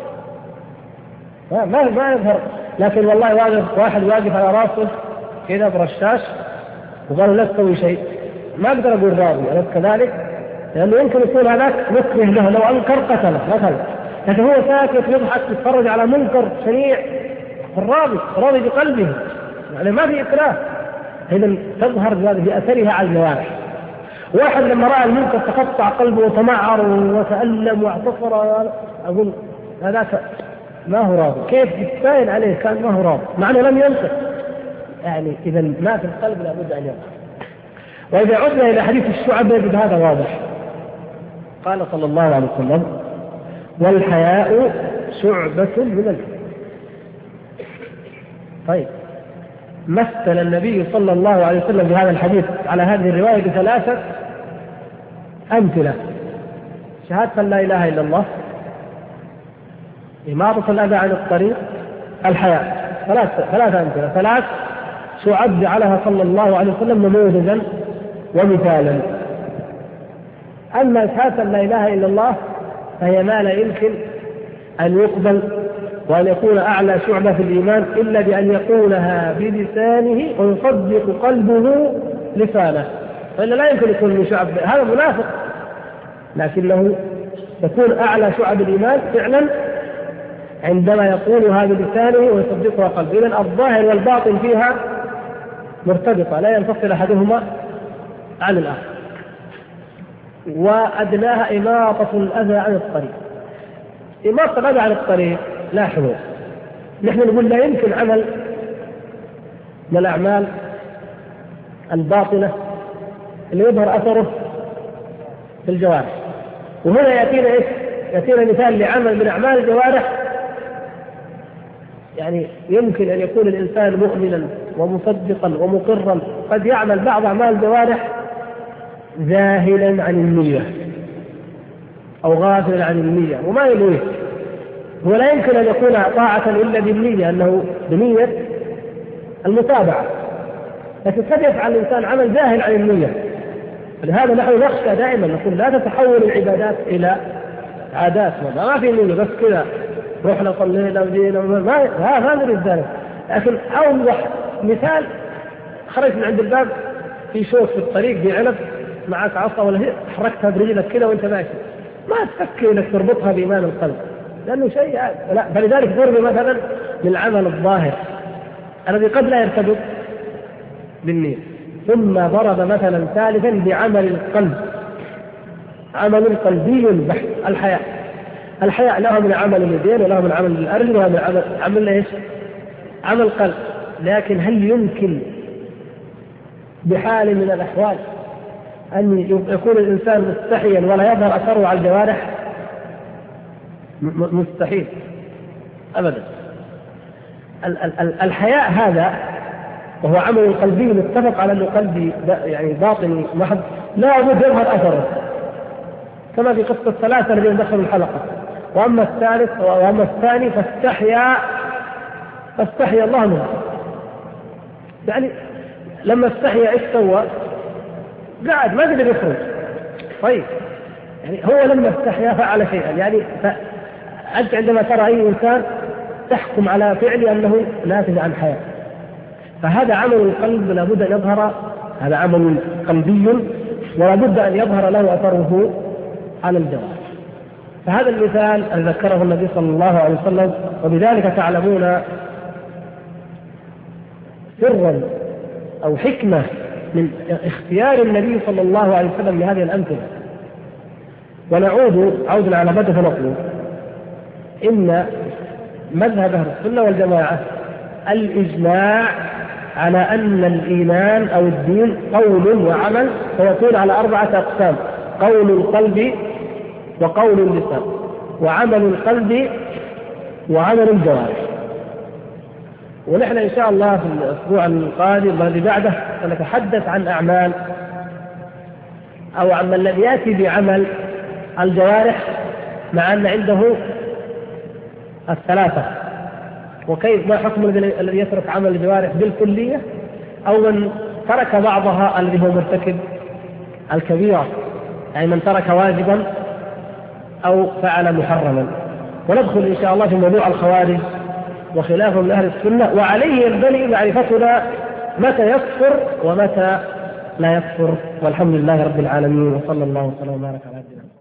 ما يظهر. لكن والله واحد واقف على راسه كذا برشاش وقالوا لا تسوي شيء، ما أقدر أقول راضي، أليس كذلك؟ لأنه يمكن يكون هذاك مكره له، لو أنكر قتله مثلا، لكن هو ساكت يضحك يتفرج على منكر شنيع، راضي بقلبه، يعني ما في إكراه. إذن تظهر بأثرها على الجوارح. واحد لما رأى المنكر تقطع قلبه وتمعر وتألم واعتصر، أقول هذاك ما هو راضي، كيف يتبين عليه كان ما هو راضي مع أنه لم ينكر. يعني إذا ما في القلب لابد أن ينكر. وإذا عدنا إلى حديث الشعب يجد هذا واضح. قال صلى الله عليه وسلم: والحياء شعبة من الإيمان. طيب، مثل النبي صلى الله عليه وسلم بهذا الحديث على هذه الرواية بثلاثة أمثلة: شهادة لا إله إلا الله، إماطة الأذى عن الطريق، الحياء. ثلاثة أمثلة، ثلاث شعب جعلها صلى الله عليه وسلم نموذجا ومثالا. أما شهادة لا إله إلا الله فهي ما لا يمكن أن يقبل وأن يكون أعلى شعبة في الإيمان إلا بأن يقولها بلسانه ويصدق قلبه لسانه، فإلا لا يمكن يكون من شعب، هذا منافق، لكنه تكون أعلى شعب الإيمان فعلا عندما يقولها بلسانه ويصدقها قلبه. إذن الظاهر والباطن فيها مرتبطة، لا ينفصل أحدهما عن الآخر. وأدناها إماطة الأذى عن الطريق. إماطة الأذى عن الطريق لا حلول. نحن نقول لا يمكن عمل من الأعمال الباطنة اللي يظهر أثره في الجوارح. وهنا يأتينا مثال لعمل من أعمال الجوارح، يعني يمكن أن يكون الإنسان مؤمنا ومصدقا ومقرا، قد يعمل بعض أعمال الجوارح ذاهلا عن النية أو غافلا عن النية وما ينويه. هو لا يمكن أن يكون طاعة إلا بالنية، أنه بنية المتابعة، لكن قد يفعل الإنسان عمل ذاهل عن النية. لهذا نحن نخشى دائما نقول لا تتحول العبادات إلى عادات ما في منه بس كذا رحنا صلينا وجينا ما نريد ذلك. لكن أوضح مثال، خرجت من عند الباب في شوك في الطريق في عنب معك عصا ولا هي حركتها برجلك كذا وانت ماشي، ما تفكر انك تربطها بإيمان القلب لأنه شيء لا. فلذلك ضرب مثلا للعمل الظاهر الذي قد لا يرتبط بالنية. ثم ضرب مثلا ثالثا بعمل القلب، عمل قلبي بحت، الحياء له من عمل اليدين وله من عمل الأرجل وله من عمل ايش؟ عمل قلب. لكن هل يمكن بحال من الأحوال أن يكون الإنسان مستحيا ولا يظهر أثره على الجوارح؟ مستحيل أبدا. الحياء هذا وهو عمل قلبي متفق على أنه قلبي يعني باطني محض، لا بد يظهر أثره، كما في قصة الثلاثة الذين دخلوا الحلقة. وأما الثاني فاستحيا الله منه. يعني لما استحيا ايش سوى؟ قاعد ما قدر يخرج. طيب يعني هو لما استحيا فعل شيئا. يعني أنت عندما ترى أي إنسان تحكم على فعله أنه ناتج عن حياة، فهذا عمل القلب لابد أن يظهر، هذا عمل قلبي ولابد أن يظهر له أثره على الجوارح. فهذا المثال الذي ذكره النبي صلى الله عليه وسلم، وبذلك تعلمون سرا أو حكمة من اختيار النبي صلى الله عليه وسلم لهذه الأمثلة. ونعود على بدء فنقول إن مذهب أهل السنة والجماعة الإجماع على أن الإيمان أو الدين قول وعمل، فيكون على 4 أقسام: قول القلب وقول اللسان وعمل القلب وعمل الجوارح. ونحن إن شاء الله في الأسبوع القادم والذي بعده سنتحدث عن أعمال أو عن الذي يأتي بعمل الجوارح مع أن عنده 3، وكيف ما حكم الذي يترك عمل الجوارح بالكلية، أو من ترك بعضها الذي هو مرتكب الكبيرة، يعني من ترك واجبا أو فعل محرما. وندخل إن شاء الله في موضوع الخوارج وخلافهم من أهل السنة، وعليه ينبغي معرفتنا متى يكفر ومتى لا يكفر. والحمد لله رب العالمين، وصلى الله وسلم وبارك على عبده.